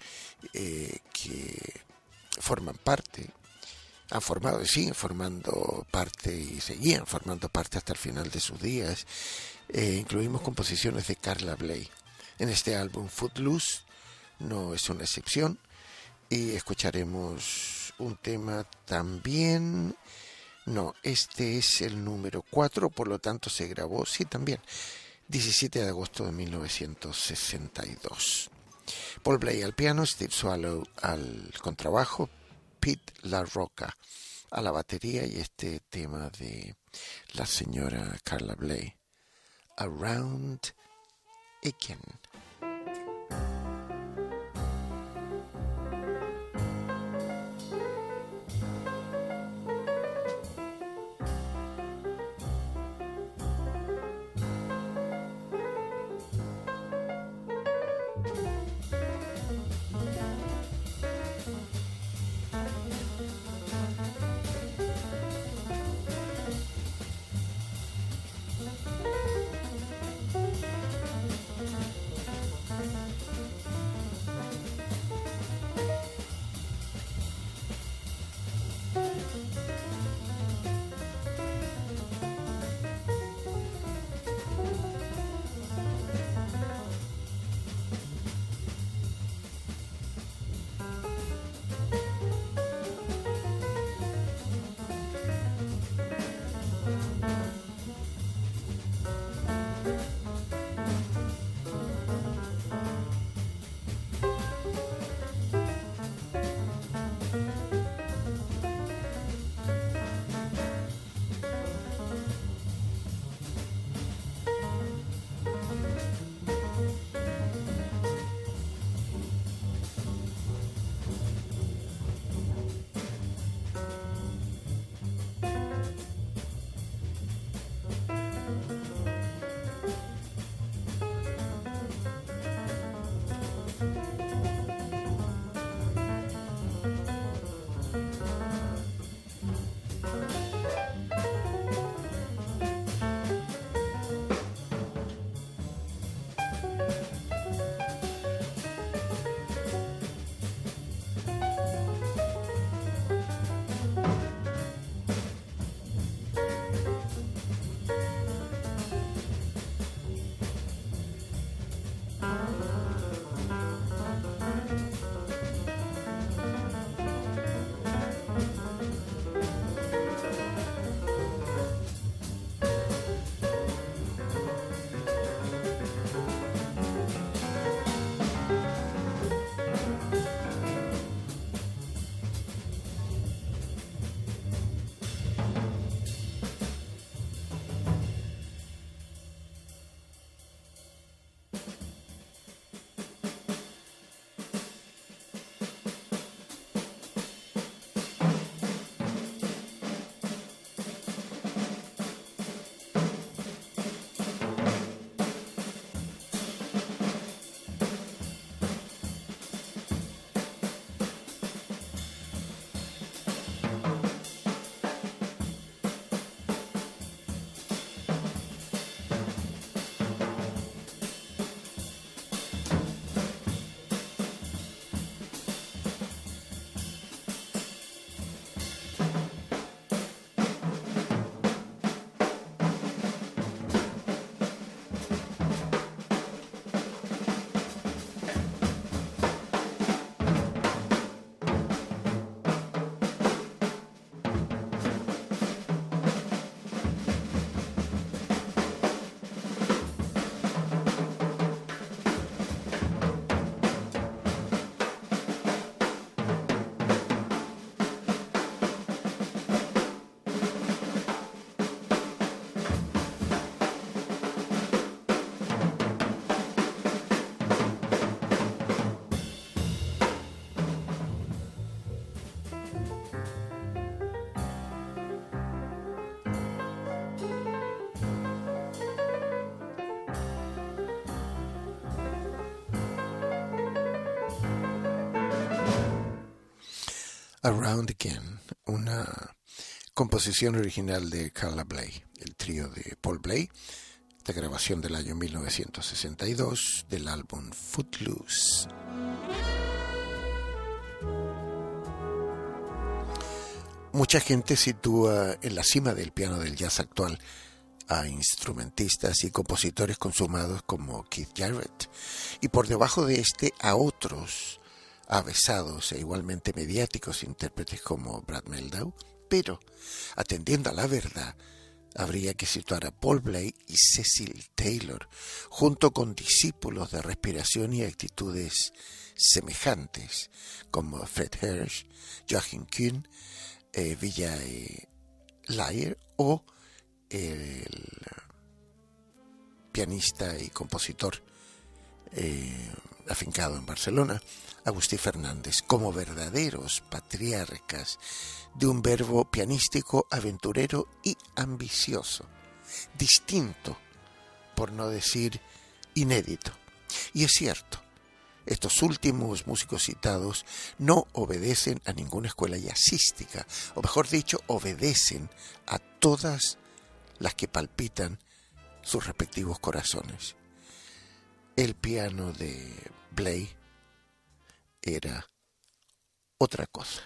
que forman parte, han formado y siguen formando parte y seguían formando parte hasta el final de sus días, incluimos composiciones de Carla Bley. En este álbum Footloose no es una excepción y escucharemos un tema también. No, este es el número 4, por lo tanto se grabó, sí, también, 17 de agosto de 1962. Paul Bley al piano, Steve Swallow al contrabajo, Pete LaRocca a la batería y este tema de la señora Carla Bley, Around Again. Around Again, una composición original de Carla Bley, el trío de Paul Bley, de grabación del año 1962 del álbum Footloose. Mucha gente sitúa en la cima del piano del jazz actual a instrumentistas y compositores consumados como Keith Jarrett, y por debajo de este a otros avesados e igualmente mediáticos intérpretes como Brad Mehldau, pero, atendiendo a la verdad, habría que situar a Paul Bley y Cecil Taylor, junto con discípulos de respiración y actitudes semejantes, como Fred Hersch, Joachim Kuhn, Vijay Iyer o el pianista y compositor afincado en Barcelona, Agustí Fernández, como verdaderos patriarcas de un verbo pianístico, aventurero y ambicioso, distinto, por no decir inédito. Y es cierto, estos últimos músicos citados no obedecen a ninguna escuela jazzística, o mejor dicho, obedecen a todas las que palpitan sus respectivos corazones. El piano de Bley era otra cosa.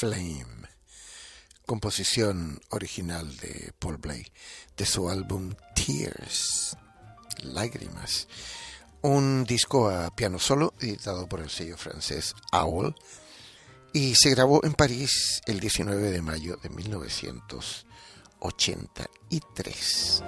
Flame, composición original de Paul Bley, de su álbum Tears, Lágrimas, un disco a piano solo editado por el sello francés Owl y se grabó en París el 19 de mayo de 1983.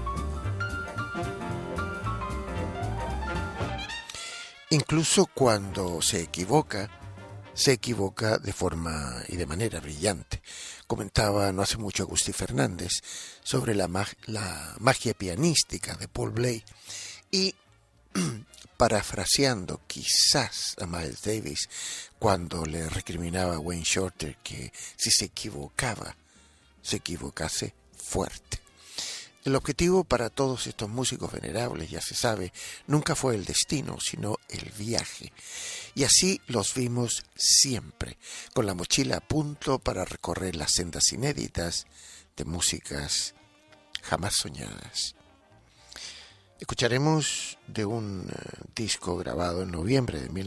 Incluso cuando se equivoca de forma y de manera brillante. Comentaba no hace mucho Agustí Fernández sobre la magia pianística de Paul Bley y parafraseando quizás a Miles Davis cuando le recriminaba a Wayne Shorter que si se equivocase fuerte. El objetivo para todos estos músicos venerables, ya se sabe, nunca fue el destino, sino el viaje. Y así los vimos siempre, con la mochila a punto para recorrer las sendas inéditas de músicas jamás soñadas. Escucharemos de un disco grabado en noviembre de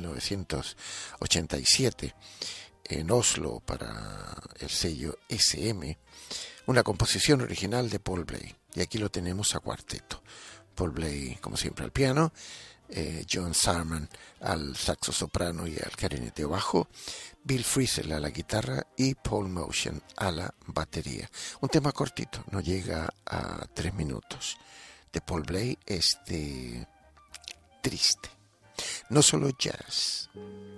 1987 en Oslo para el sello SM, una composición original de Paul Bley. Y aquí lo tenemos a cuarteto. Paul Bley, como siempre, al piano, John Sarman al saxo soprano y al clarinete bajo, Bill Frisell a la guitarra y Paul Motion a la batería. Un tema cortito, no llega a 3 minutos. De Paul Bley, triste. No solo jazz.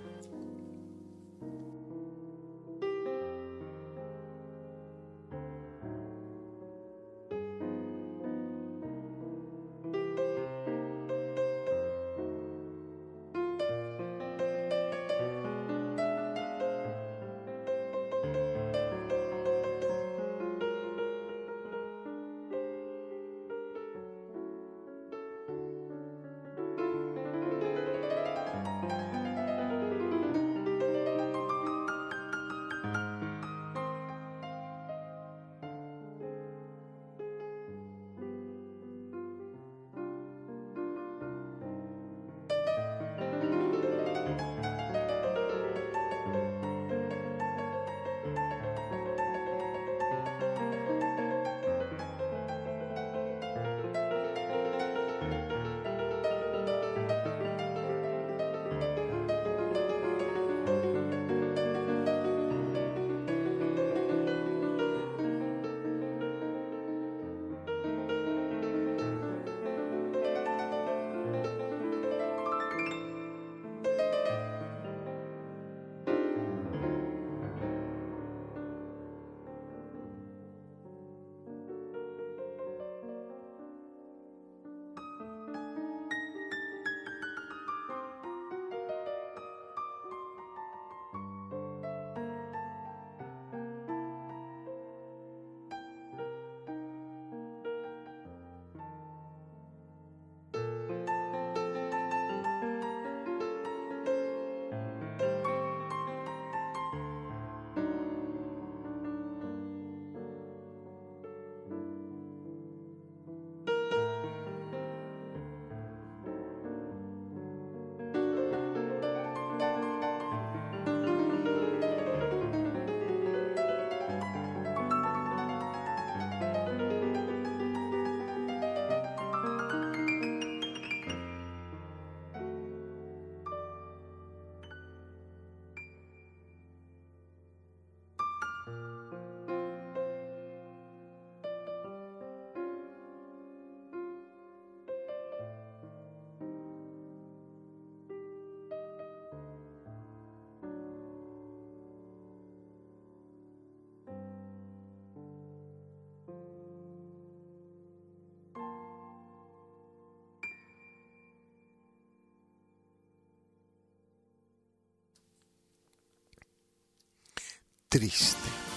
Triste.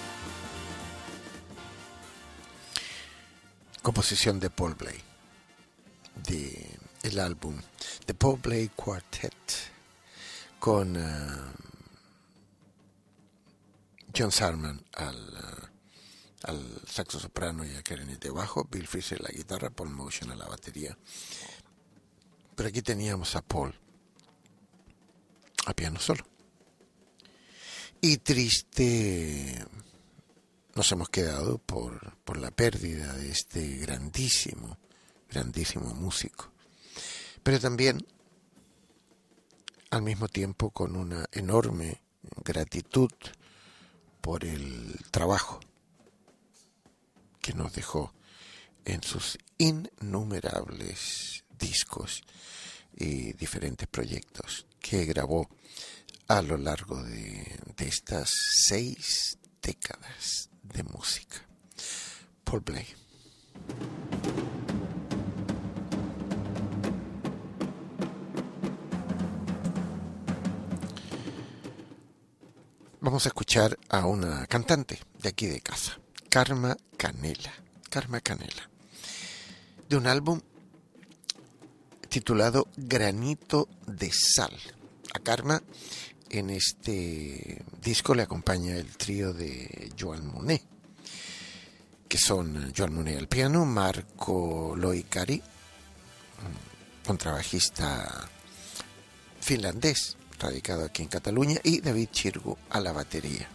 Composición de Paul Bley, de el álbum The Paul Bley Quartet, con John Sarman al saxo soprano y al clarinete bajo, Bill Frisell a la guitarra, Paul Motion a la batería. Pero aquí teníamos a Paul a piano solo. Y triste nos hemos quedado por la pérdida de este grandísimo músico. Pero también, al mismo tiempo, con una enorme gratitud por el trabajo que nos dejó en sus innumerables discos y diferentes proyectos que grabó a lo largo de estas 6 décadas de música. Paul Bley. Vamos a escuchar a una cantante de aquí de casa, Karma Canela, de un álbum titulado Granito de Sal. A Karma en este disco le acompaña el trío de Joan Monet, que son Joan Monet al piano, Marco Loikari, contrabajista finlandés, radicado aquí en Cataluña, y David Chirgu a la batería.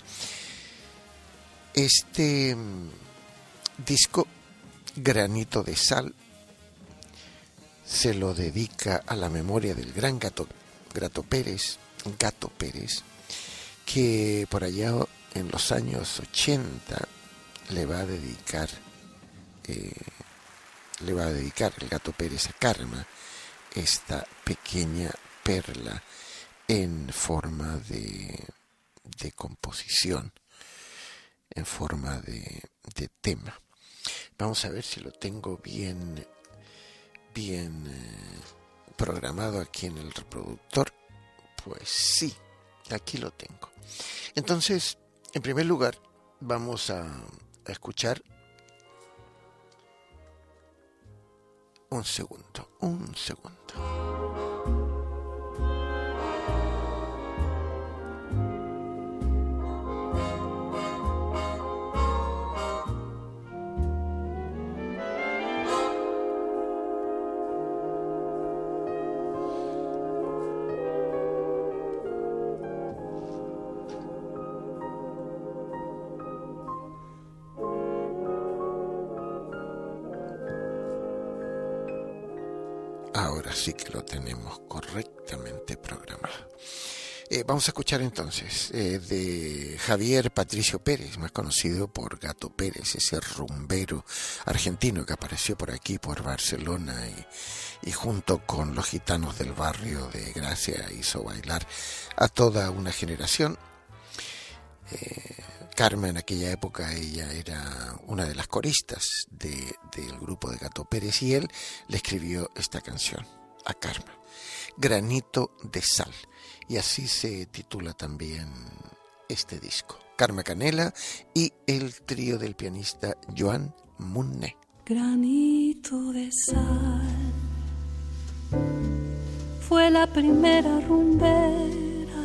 Este disco, Granito de Sal, se lo dedica a la memoria del gran Gato Pérez, que por allá en los años 80 le va a dedicar el Gato Pérez a Karma esta pequeña perla en forma de composición, en forma de tema. Vamos a ver si lo tengo bien programado aquí en el reproductor. Pues sí, aquí lo tengo. Entonces, en primer lugar, vamos a escuchar un segundo. Ahora sí que lo tenemos correctamente programado. Vamos a escuchar entonces de Javier Patricio Pérez, más conocido por Gato Pérez, ese rumbero argentino que apareció por aquí, por Barcelona, y junto con los gitanos del barrio de Gracia hizo bailar a toda una generación. Karma, en aquella época, ella era una de las coristas del grupo de Gato Pérez, y él le escribió esta canción a Karma, Granito de Sal, y así se titula también este disco, Karma Canela y el trío del pianista Joan Monet. Granito de sal fue la primera rumbera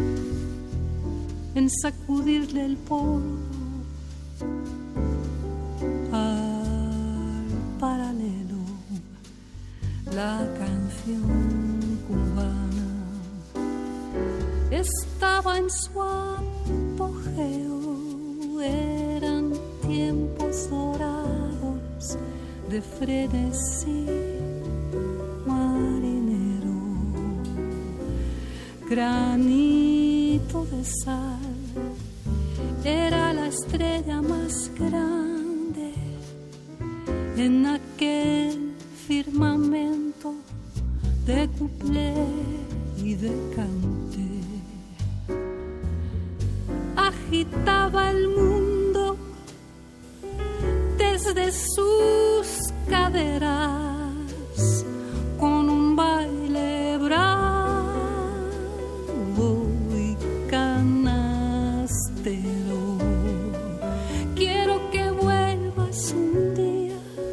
en sacudirle el polvo al paralelo, la canción cubana estaba en su apogeo, eran tiempos dorados de frenesí marinero. Granito de sal era la estrella más grande en aquel firmamento de cuplé y de cante. Agitaba el mundo desde sus caderas con un baile bravo y canastero. Quiero que vuelvas un día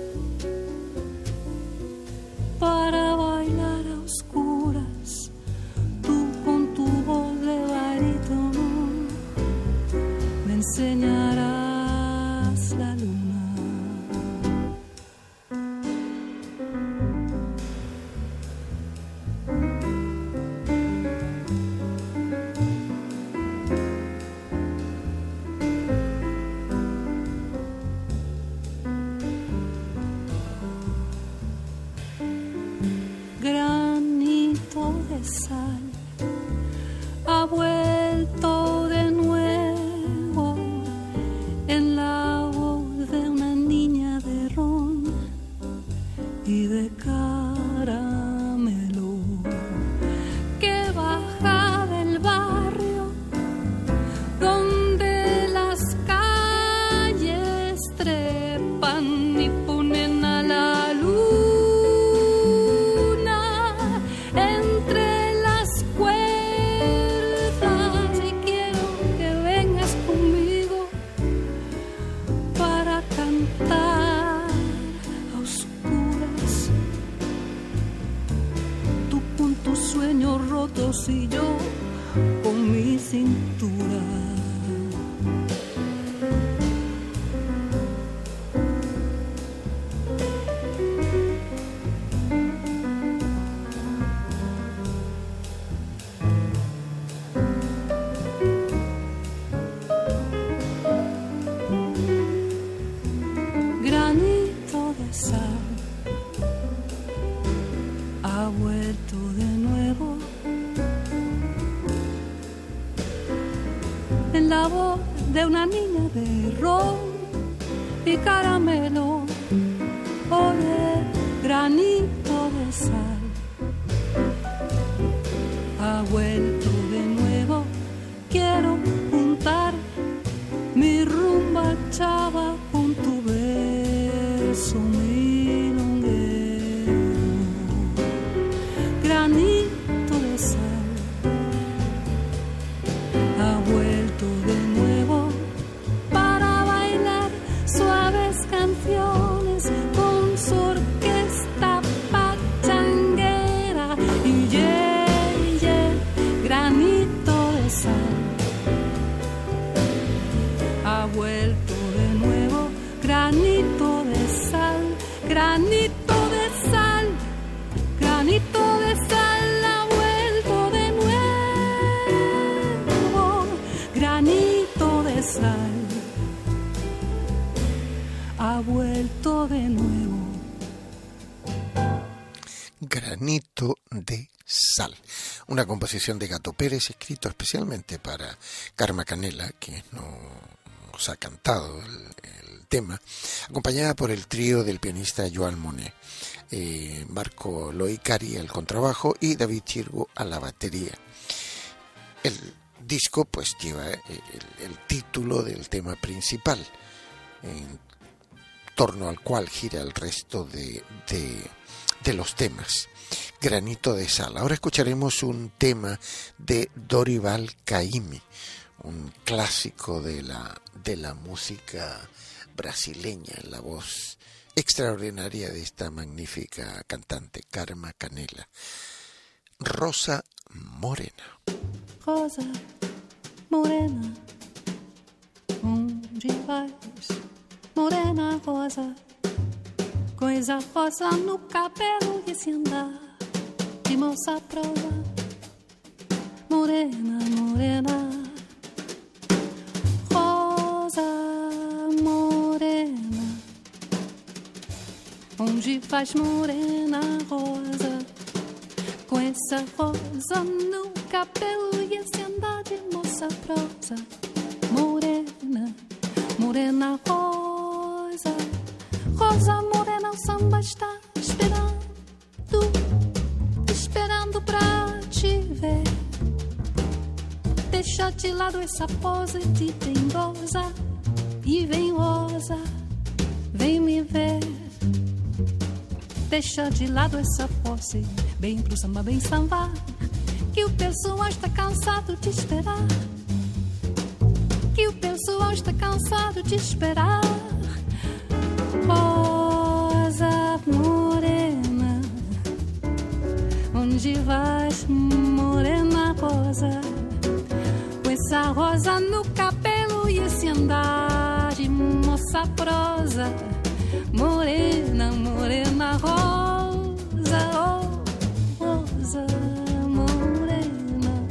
para bailar a oscuras, tú con tu voz de barítono me enseñarás la luna. sal ha vuelto de nuevo en la voz de una niña de ron y de caramelo que baja del barrio donde las calles trepan y ponen a la luna entre las cuerdas, y quiero que vengas conmigo para cantar a oscuras, tú con tus sueños rotos y yo con mi cintura. Granito de sal ha vuelto de nuevo en la voz de una niña de ron y caramelo. Oye, granito de sal ha vuelto de nuevo. Quiero juntar mi rumba chava con tu beso milonguero. Granito de sal ha vuelto de nuevo para bailar suaves canciones con su orquesta pachanguera. Y granito de sal ha vuelto de nuevo. Granito de sal, granito de sal, granito de sal ha vuelto de nuevo. Granito de sal ha vuelto de nuevo. Granito de sal, una composición de Gato Pérez, escrito especialmente para Karma Canela, que nos ha cantado el tema, acompañada por el trío del pianista Joan Monet, Marco Loicari al contrabajo y David Chirgu a la batería. El disco pues lleva el título del tema principal, en torno al cual gira el resto de los temas. Granito de sal. Ahora escucharemos un tema de Dorival Caymmi, un clásico de la música brasileña, en la voz extraordinaria de esta magnífica cantante Karma Canela. Rosa Morena. Rosa morena, onde vais? Morena rosa, coisa rosa no cabelo e se andar de moça prosa. Morena, morena, rosa morena, onde vais? Morena rosa, com essa rosa no cabelo e esse andar de moça prosa. Morena, morena rosa, rosa morena, o samba está esperando pra te ver. Deixa de lado essa pose de teimosa e vem rosa, vem me ver. Deixa de lado essa pose, bem pro samba, bem sambar, que o pessoal está cansado de esperar. Que o pessoal está cansado de esperar. Rosa morena, onde vais? Morena rosa, com essa rosa no cabelo e esse andar de moça prosa. Morena, morena rosa, oh, rosa morena,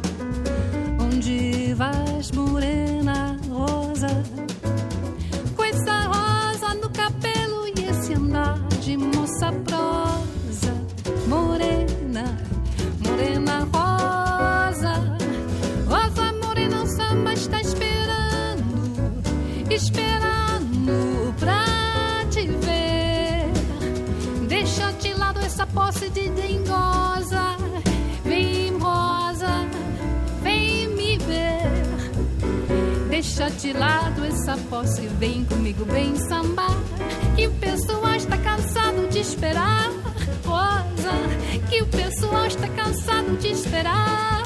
onde vais? Morena rosa, com essa rosa no cabelo e esse andar de moça prosa. Morena, morena morena rosa, rosa morena, o samba está esperando pra te ver. Deixa de lado essa posse de dengosa, vem rosa, vem me ver. Deixa de lado essa posse, vem comigo, vem sambar, que o pessoal está cansado de esperar. Rosa, que o pessoal está cansado de esperar.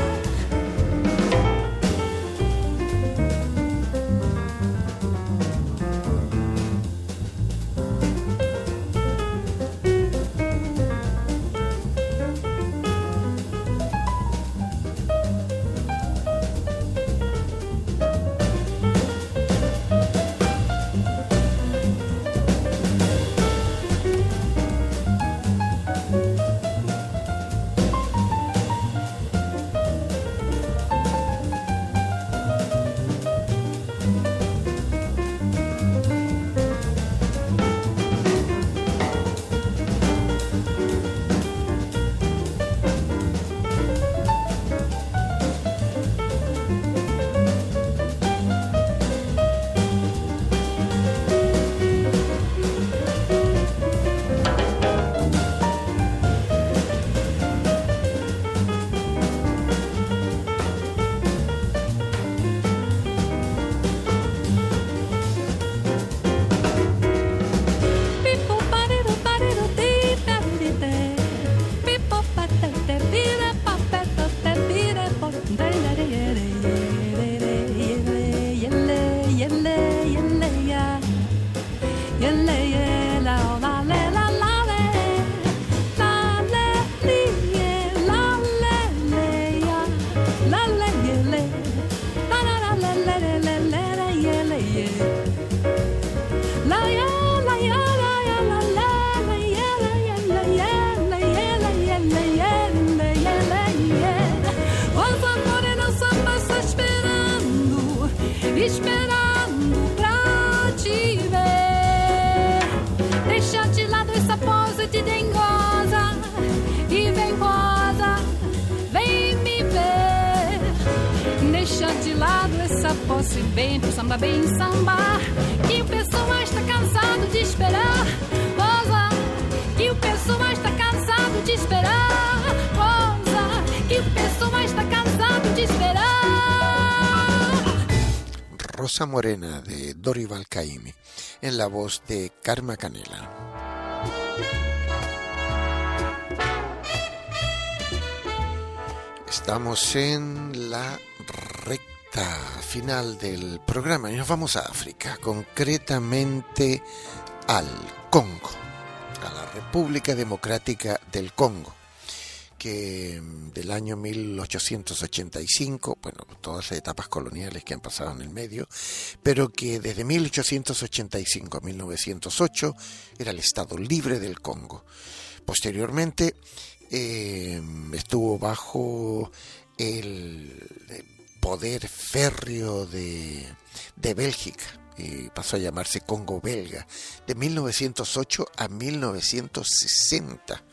Esperando pra te ver. Deixa de lado essa pose de dengosa e vem rosa, vem me ver. Deixa de lado essa pose, vem pro samba, vem sambar, que o pessoal está cansado de esperar. Rosa, que o pessoal está cansado de esperar. Rosa, que o pessoal está cansado de esperar. Rosa Morena de Dorival Caymmi, en la voz de Karma Canela. Estamos en la recta final del programa y nos vamos a África, concretamente al Congo, a la República Democrática del Congo, que del año 1885, bueno, todas las etapas coloniales que han pasado en el medio, pero que desde 1885 a 1908 era el Estado Libre del Congo. Posteriormente estuvo bajo el poder férreo de Bélgica y pasó a llamarse Congo belga de 1908 a 1960.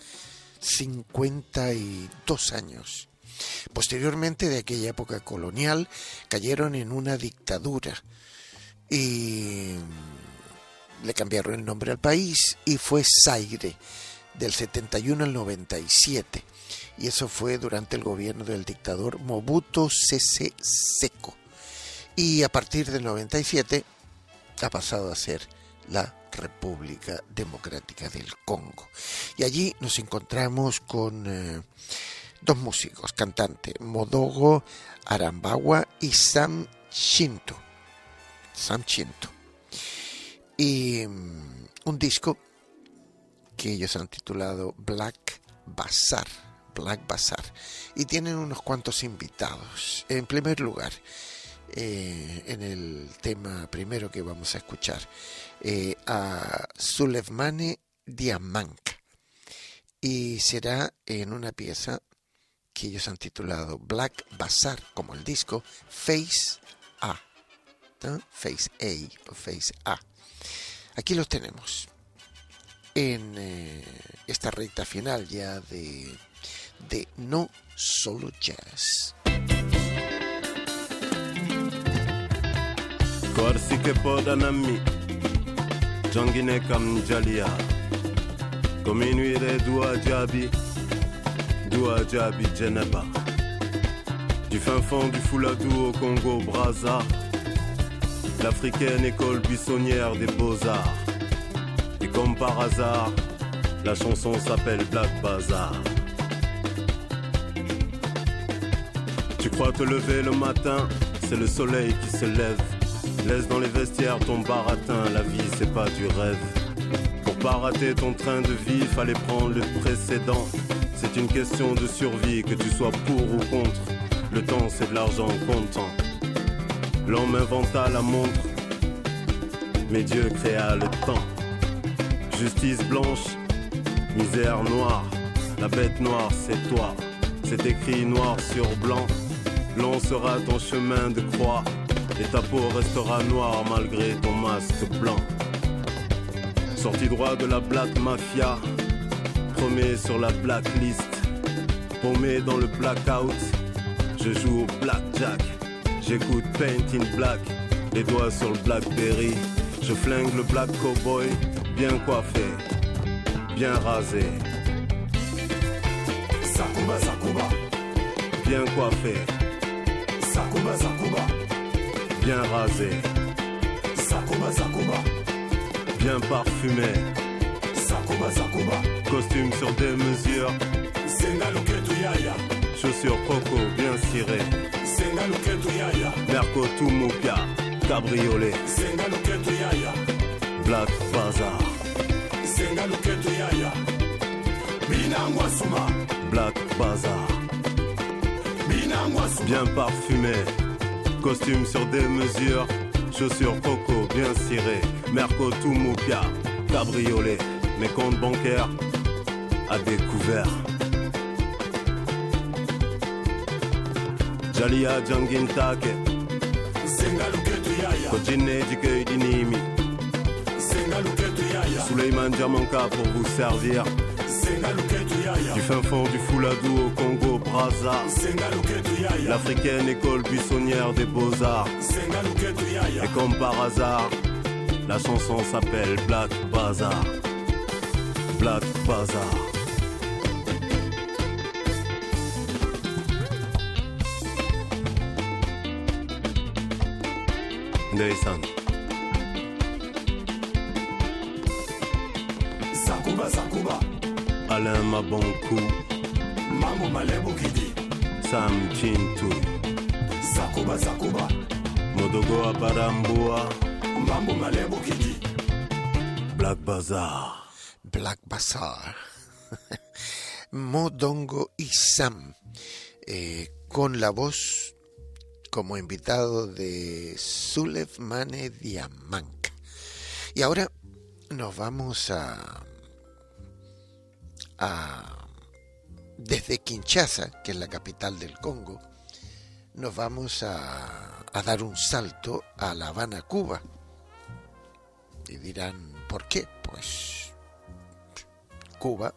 52 años. Posteriormente, de aquella época colonial, cayeron en una dictadura y le cambiaron el nombre al país y fue Zaire del 71 al 97, y eso fue durante el gobierno del dictador Mobutu Sese Seko, y a partir del 97 ha pasado a ser la República Democrática del Congo. Y allí nos encontramos con dos músicos, cantantes, Modogo Arambawa y Sam Chinto. Y un disco que ellos han titulado Black Bazaar. Y tienen unos cuantos invitados. En primer lugar, en el tema primero que vamos a escuchar, a Sulemane Diamanka, y será en una pieza que ellos han titulado Black Bazaar, como el disco, Face A, ¿no? Face A o Face A. Aquí los tenemos en esta recta final ya de No solo jazz. Korsike podanami, jangine kam jalia. Kominuire dua jabi Djeneba. Du fin fond du Fouladou au Congo Brazza, l'africaine école buissonnière des beaux-arts. Et comme par hasard, la chanson s'appelle Black Bazar. Tu crois te lever le matin, c'est le soleil qui se lève. Laisse dans les vestiaires ton baratin, la vie c'est pas du rêve. Pour pas rater ton train de vie, fallait prendre le précédent. C'est une question de survie, que tu sois pour ou contre. Le temps c'est de l'argent comptant. L'homme inventa la montre, mais Dieu créa le temps. Justice blanche, misère noire. La bête noire c'est toi. C'est écrit noir sur blanc. Blanc sera ton chemin de croix. Et ta peau restera noire malgré ton masque blanc. Sorti droit de la Black Mafia, promets sur la blacklist. Paumé dans le blackout, je joue au blackjack. J'écoute Paint in Black, les doigts sur le Blackberry. Je flingue le black cowboy, bien coiffé, bien rasé. Sakuba, Sakuba. Bien coiffé, Sakuba, Sakuba. bien rasé. Sakuba, Sakuba. Bien parfumé, Sakuba, Sakuba. costume sur des mesures. Senga luketu yaya. Chaussures coco bien cirées. Senga luketu yaya. Merco Tumupia, cabriolet. Senga luketu yaya. Black Bazar, Senga luketu yaya. Binangwa suma. Black Bazar. Binangwa suma. Bien parfumé, costume sur des mesures. Chaussures coco bien cirées. Merco Tumupia, cabriolet. Mes comptes bancaires à découvert. Jalia Jangintake, Senga luketu yaya. Kojine Jikei Dinimi. Senga luketu yaya. Suleiman Diamanka pour vous servir. Senga luketu yaya. Du fin fond du Fouladou au Congo Brazza, Senga luketu yaya. l'africaine école buissonnière des beaux-arts. Senga luketu yaya. Et comme par hasard, la chanson s'appelle Black Bazar. Black Bazar. Ndeysaan. Sakuba, Sakuba. Alain Mabonkou, Mambo Malebu Kidi. Sam Chintu, Sakuba, Sakuba. Modogo Abarambua, Mambo Malebu Kidi. Black Bazar. Black Bazar. Modongo y Sam, con la voz como invitado de Suleymane Diamanka. Y ahora nos vamos desde Kinshasa, que es la capital del Congo, nos vamos a dar un salto a La Habana, Cuba. Y dirán, ¿por qué? Pues Cuba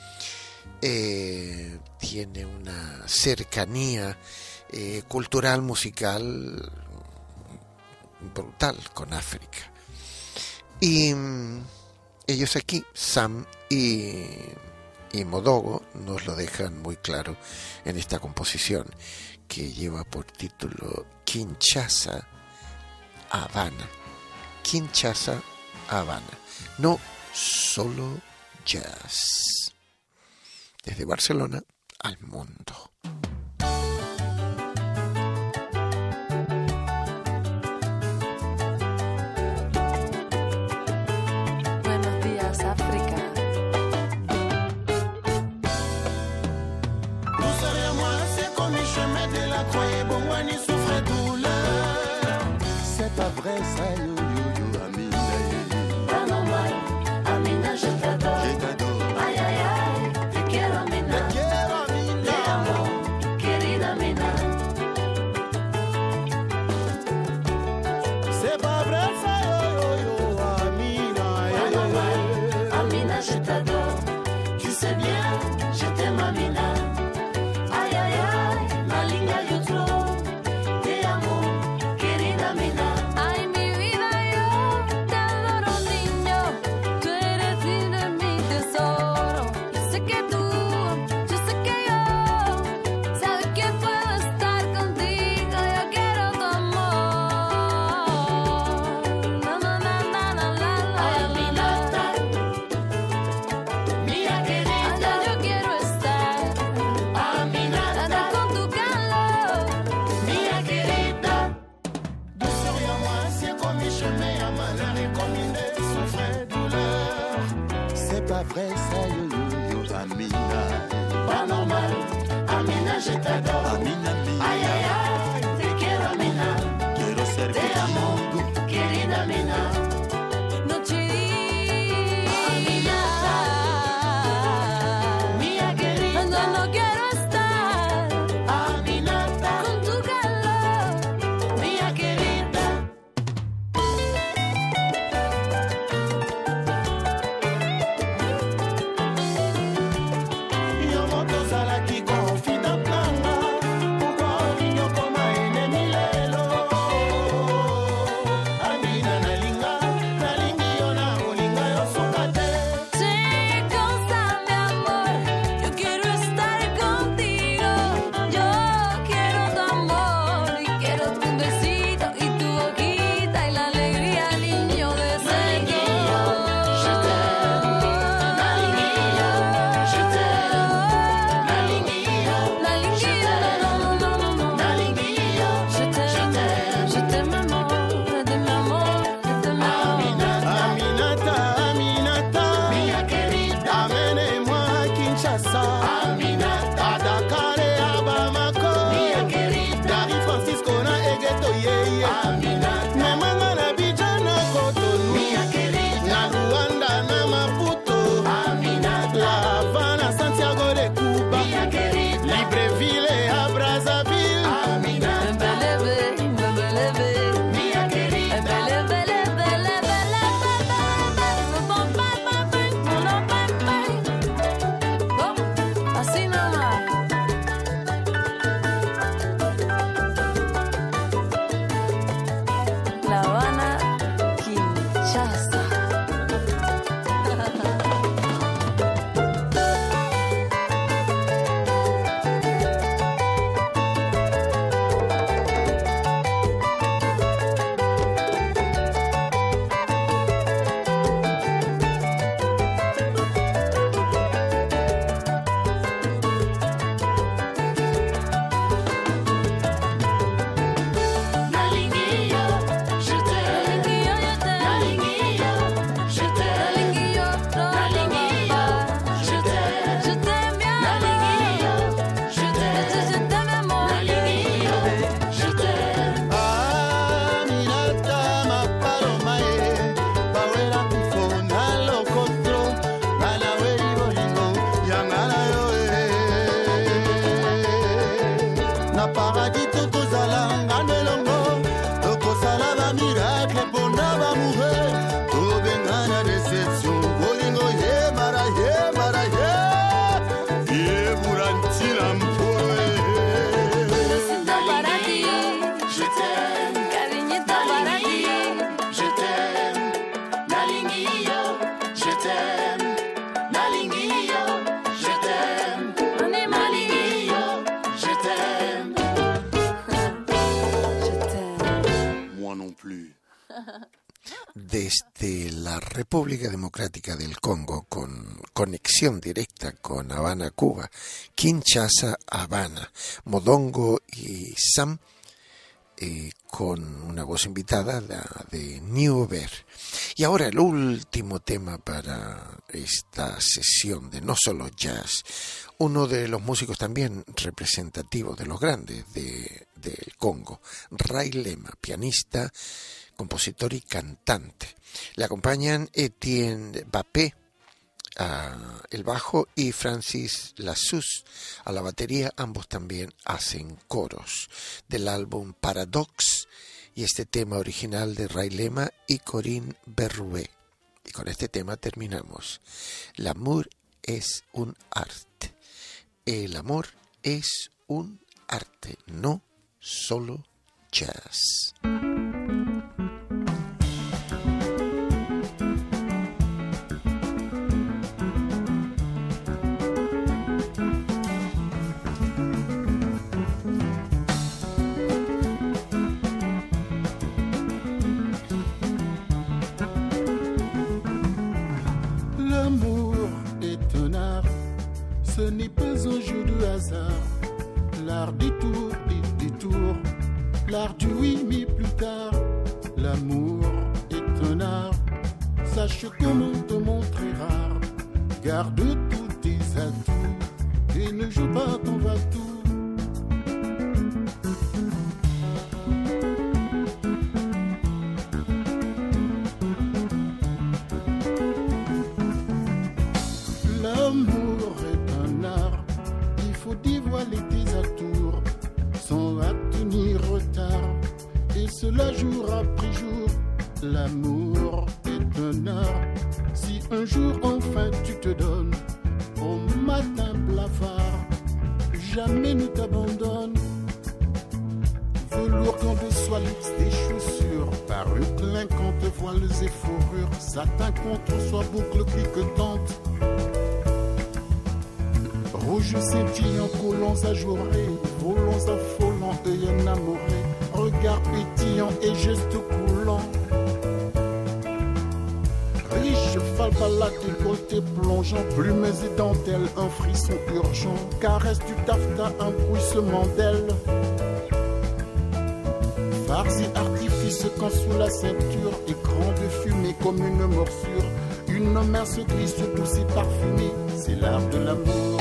tiene una cercanía cultural, musical brutal con África. Y ellos aquí, Sam y Modogo, nos lo dejan muy claro en esta composición que lleva por título Kinshasa, Habana. Kinshasa, Habana. No solo jazz. Desde Barcelona al mundo. Buenos días, África. C'est pas vrai ça, yo yo yo, Amina, Pas normal, Amina, je t'adore. je t'adore. Ay, ay, ay, te quiero, Amina. Te quiero, Te Amina. amo, querida Amina. C'est pas vrai ça, yo yo yo, Amina, Pas normal, Amina, je t'adore. Tu sais bien, je t'aime, Amina. Ay, ay, vrai ça, yo yo yo, Amina. Pas normal, Amina, je t'adore. Amina, Amina. Aïe aïe aïe, te quiero, Amina. Quiero ser Te amo, querida Amina. No te Aminata, mía querida. no quiero estar Aminata, con tu calor. mía querida. Yo moto salaki confident nanga, pourquoi olinyo koma ennemi lelo? Amina nalinga, nalingi yo na olinga yo suka te. Cosa, mi amor, yo quiero estar contigo. Yo quiero tu amor y quiero tu besito y tu boquita y la alegría, niño de Nalinguillo, je t'aime. Nalinguillo, je t'aime. Nalinguillo, je t'aime. Nalinguillo, Je t'aime, amour, de mi amor, je t'aime. Aminata, Aminata, mia querida, Amenez-moi à Kinshasa, Aminata, à Dakar et à Bamako, mia querida, Dari Francisco na Egeto yeye, Aminata, Nemanga na Abidjan na Cotonou, mia querida, na Rwanda na Maputo, Aminata, La Havana, Santiago de Cuba, mia querida, Libreville et à Brazzaville, Aminata, mia querida, Así nomás. La Habana, Kinshasa. Nalinguillo, je t'aime. Nalinguillo, je t'aime. Nalinguillo, je t'aime. Je t'aime bien. Nalinguillo, je t'aime. Je t'aime, amour. Nalinguillo, je t'aime. Aminata ma paloma bawela kifo na lokotro bana weli bolingo yangala yo na paradis tokozala ngano elongo tokosala bamiracle mpona bamoure tobenga na deception bolingo yebara yebura ntina mporo Para ti, Je t'aime. cariñito para ti. Je t'aime. Nalinguillo, je t'aime. Nalinguillo, je t'aime. Nalinguillo, je t'aime. Je t'aime. moi non plus. Desde la República Democrática del Congo, con conexión directa con Habana, Cuba, Kinshasa, Habana, Modongo y Sam, con una voz invitada, la de New Ver. Y ahora el último tema para esta sesión de No Solo Jazz, uno de los músicos también representativos de los grandes del Congo, Ray Lema, pianista, compositor y cantante. Le acompañan Etienne Bappé el bajo y Francis Lassus a la batería. Ambos también hacen coros del álbum Paradox y este tema original de Ray Lema y Corinne Berrouet. Y con este tema terminamos. L'amour es un arte. El amor es un arte, no solo jazz. L'amour est un art, ce n'est pas un jeu de hasard. L'art du tour, l'art du oui mais plus tard. L'amour est un art, sache comment te montrer rare. Garde tous tes atouts et ne joue pas ton va-tout. L'amour est un art, il faut dévoiler tes atours sans tenir retard, et cela jour après jour. L'amour est un art, si un jour enfin tu te donnes au matin blafard, jamais ne t'abandonne. Velours gants de soie, luxe des chaussures, parure clinquante, voiles et fourrures, satin contre soie, boucle cliquetante, rouge scintillant, collants ajourés, volants affolants, œil enamoré, regard pétillant et gestes coulants. Riche, falbala, décolleté plongeant, plumes et dentelles, un frisson urgent, caresse du taffetas, un bruissement d'ailes. Farce et artifice quand sous la ceinture, écran de fumée comme une morsure, une main se glisse douce et parfumée, c'est l'art de l'amour.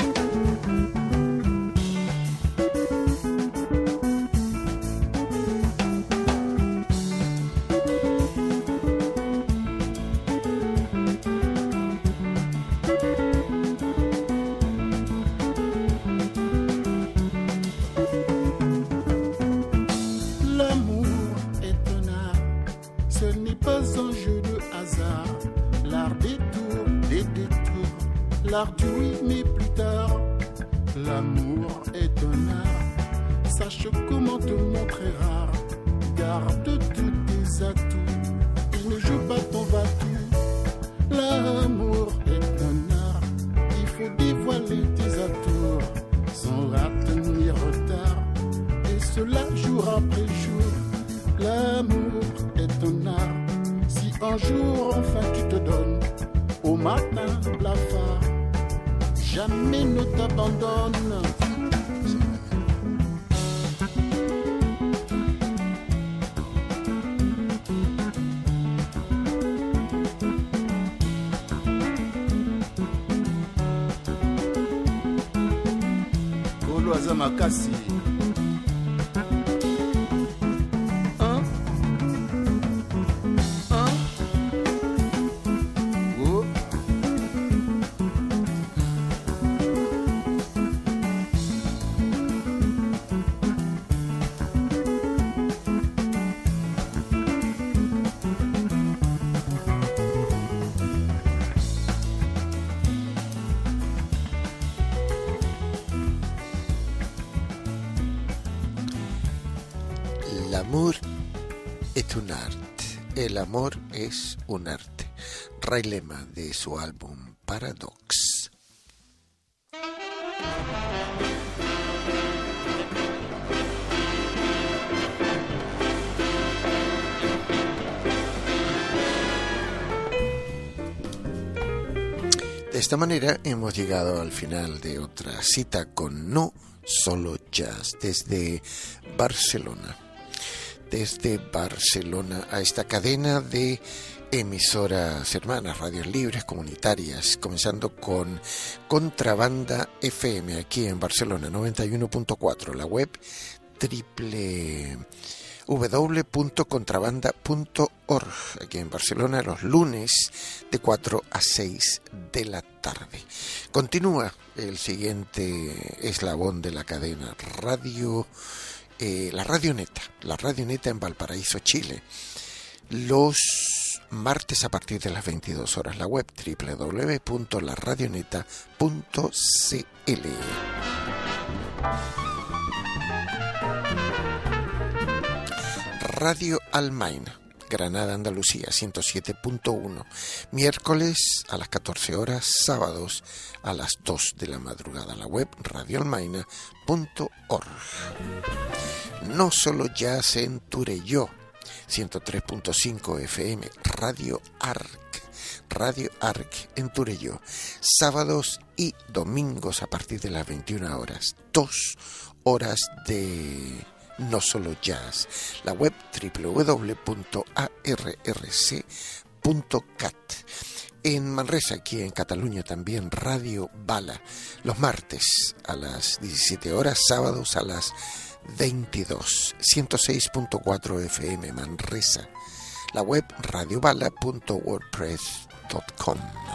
L'art du oui mais plus tard. L'amour est un art, sache comment te montrer rare. Garde tous tes atouts, il ne joue pas ton va-tout. L'amour est un art, il faut dévoiler tes atours sans tenir retard, et cela jour après jour. L'amour est un art, si un jour enfin tu te donnes au matin blafard, jamais ne t'abandonne. Kolo aza makasi. L'amor es un arte. El amor es un arte. Ray Lema de su álbum Paradox. De esta manera hemos llegado al final de otra cita con No Solo Jazz desde Barcelona. Desde Barcelona a esta cadena de emisoras hermanas, radios libres comunitarias, comenzando con Contrabanda FM aquí en Barcelona 91.4, la web www.contrabanda.org, aquí en Barcelona los lunes de 4 a 6 de la tarde. Continúa el siguiente eslabón de la cadena la Radio Neta en Valparaíso, Chile, los martes a partir de las 22 horas, la web www.laradioneta.cl. Radio Almaina, Granada, Andalucía, 107.1, miércoles a las 14 horas, sábados a las 2 de la madrugada, la web radioalmaina.org. No Solo Jazz en Turelló, 103.5 FM, Radio Arc en Turelló, sábados y domingos a partir de las 21 horas, 2 horas de No Solo Jazz, la web www.arrc.cat. En Manresa, aquí en Cataluña también, Radio Bala, los martes a las 17 horas, sábados a las 22, 106.4 FM Manresa, la web radiobala.wordpress.com.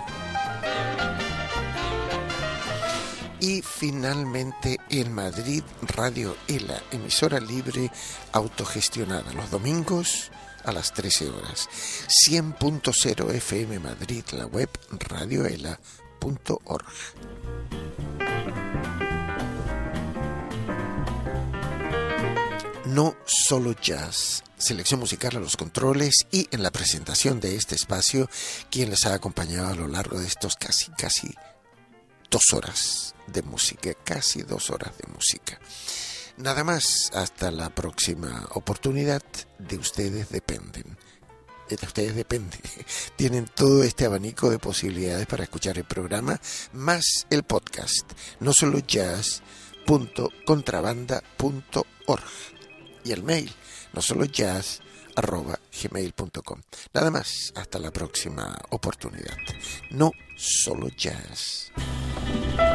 Y finalmente en Madrid, Radio ELA, emisora libre autogestionada, los domingos a las 13 horas. 100.0 FM Madrid, la web radioela.org. No solo jazz, selección musical a los controles y en la presentación de este espacio, quien les ha acompañado a lo largo de estos casi 2 horas de música, casi 2 horas de música. Nada más, hasta la próxima oportunidad. De ustedes dependen. De ustedes depende. Tienen todo este abanico de posibilidades para escuchar el programa, más el podcast, no solo jazz.contrabanda.org y el mail, no solo jazz@gmail.com. Nada más, hasta la próxima oportunidad. No solo jazz.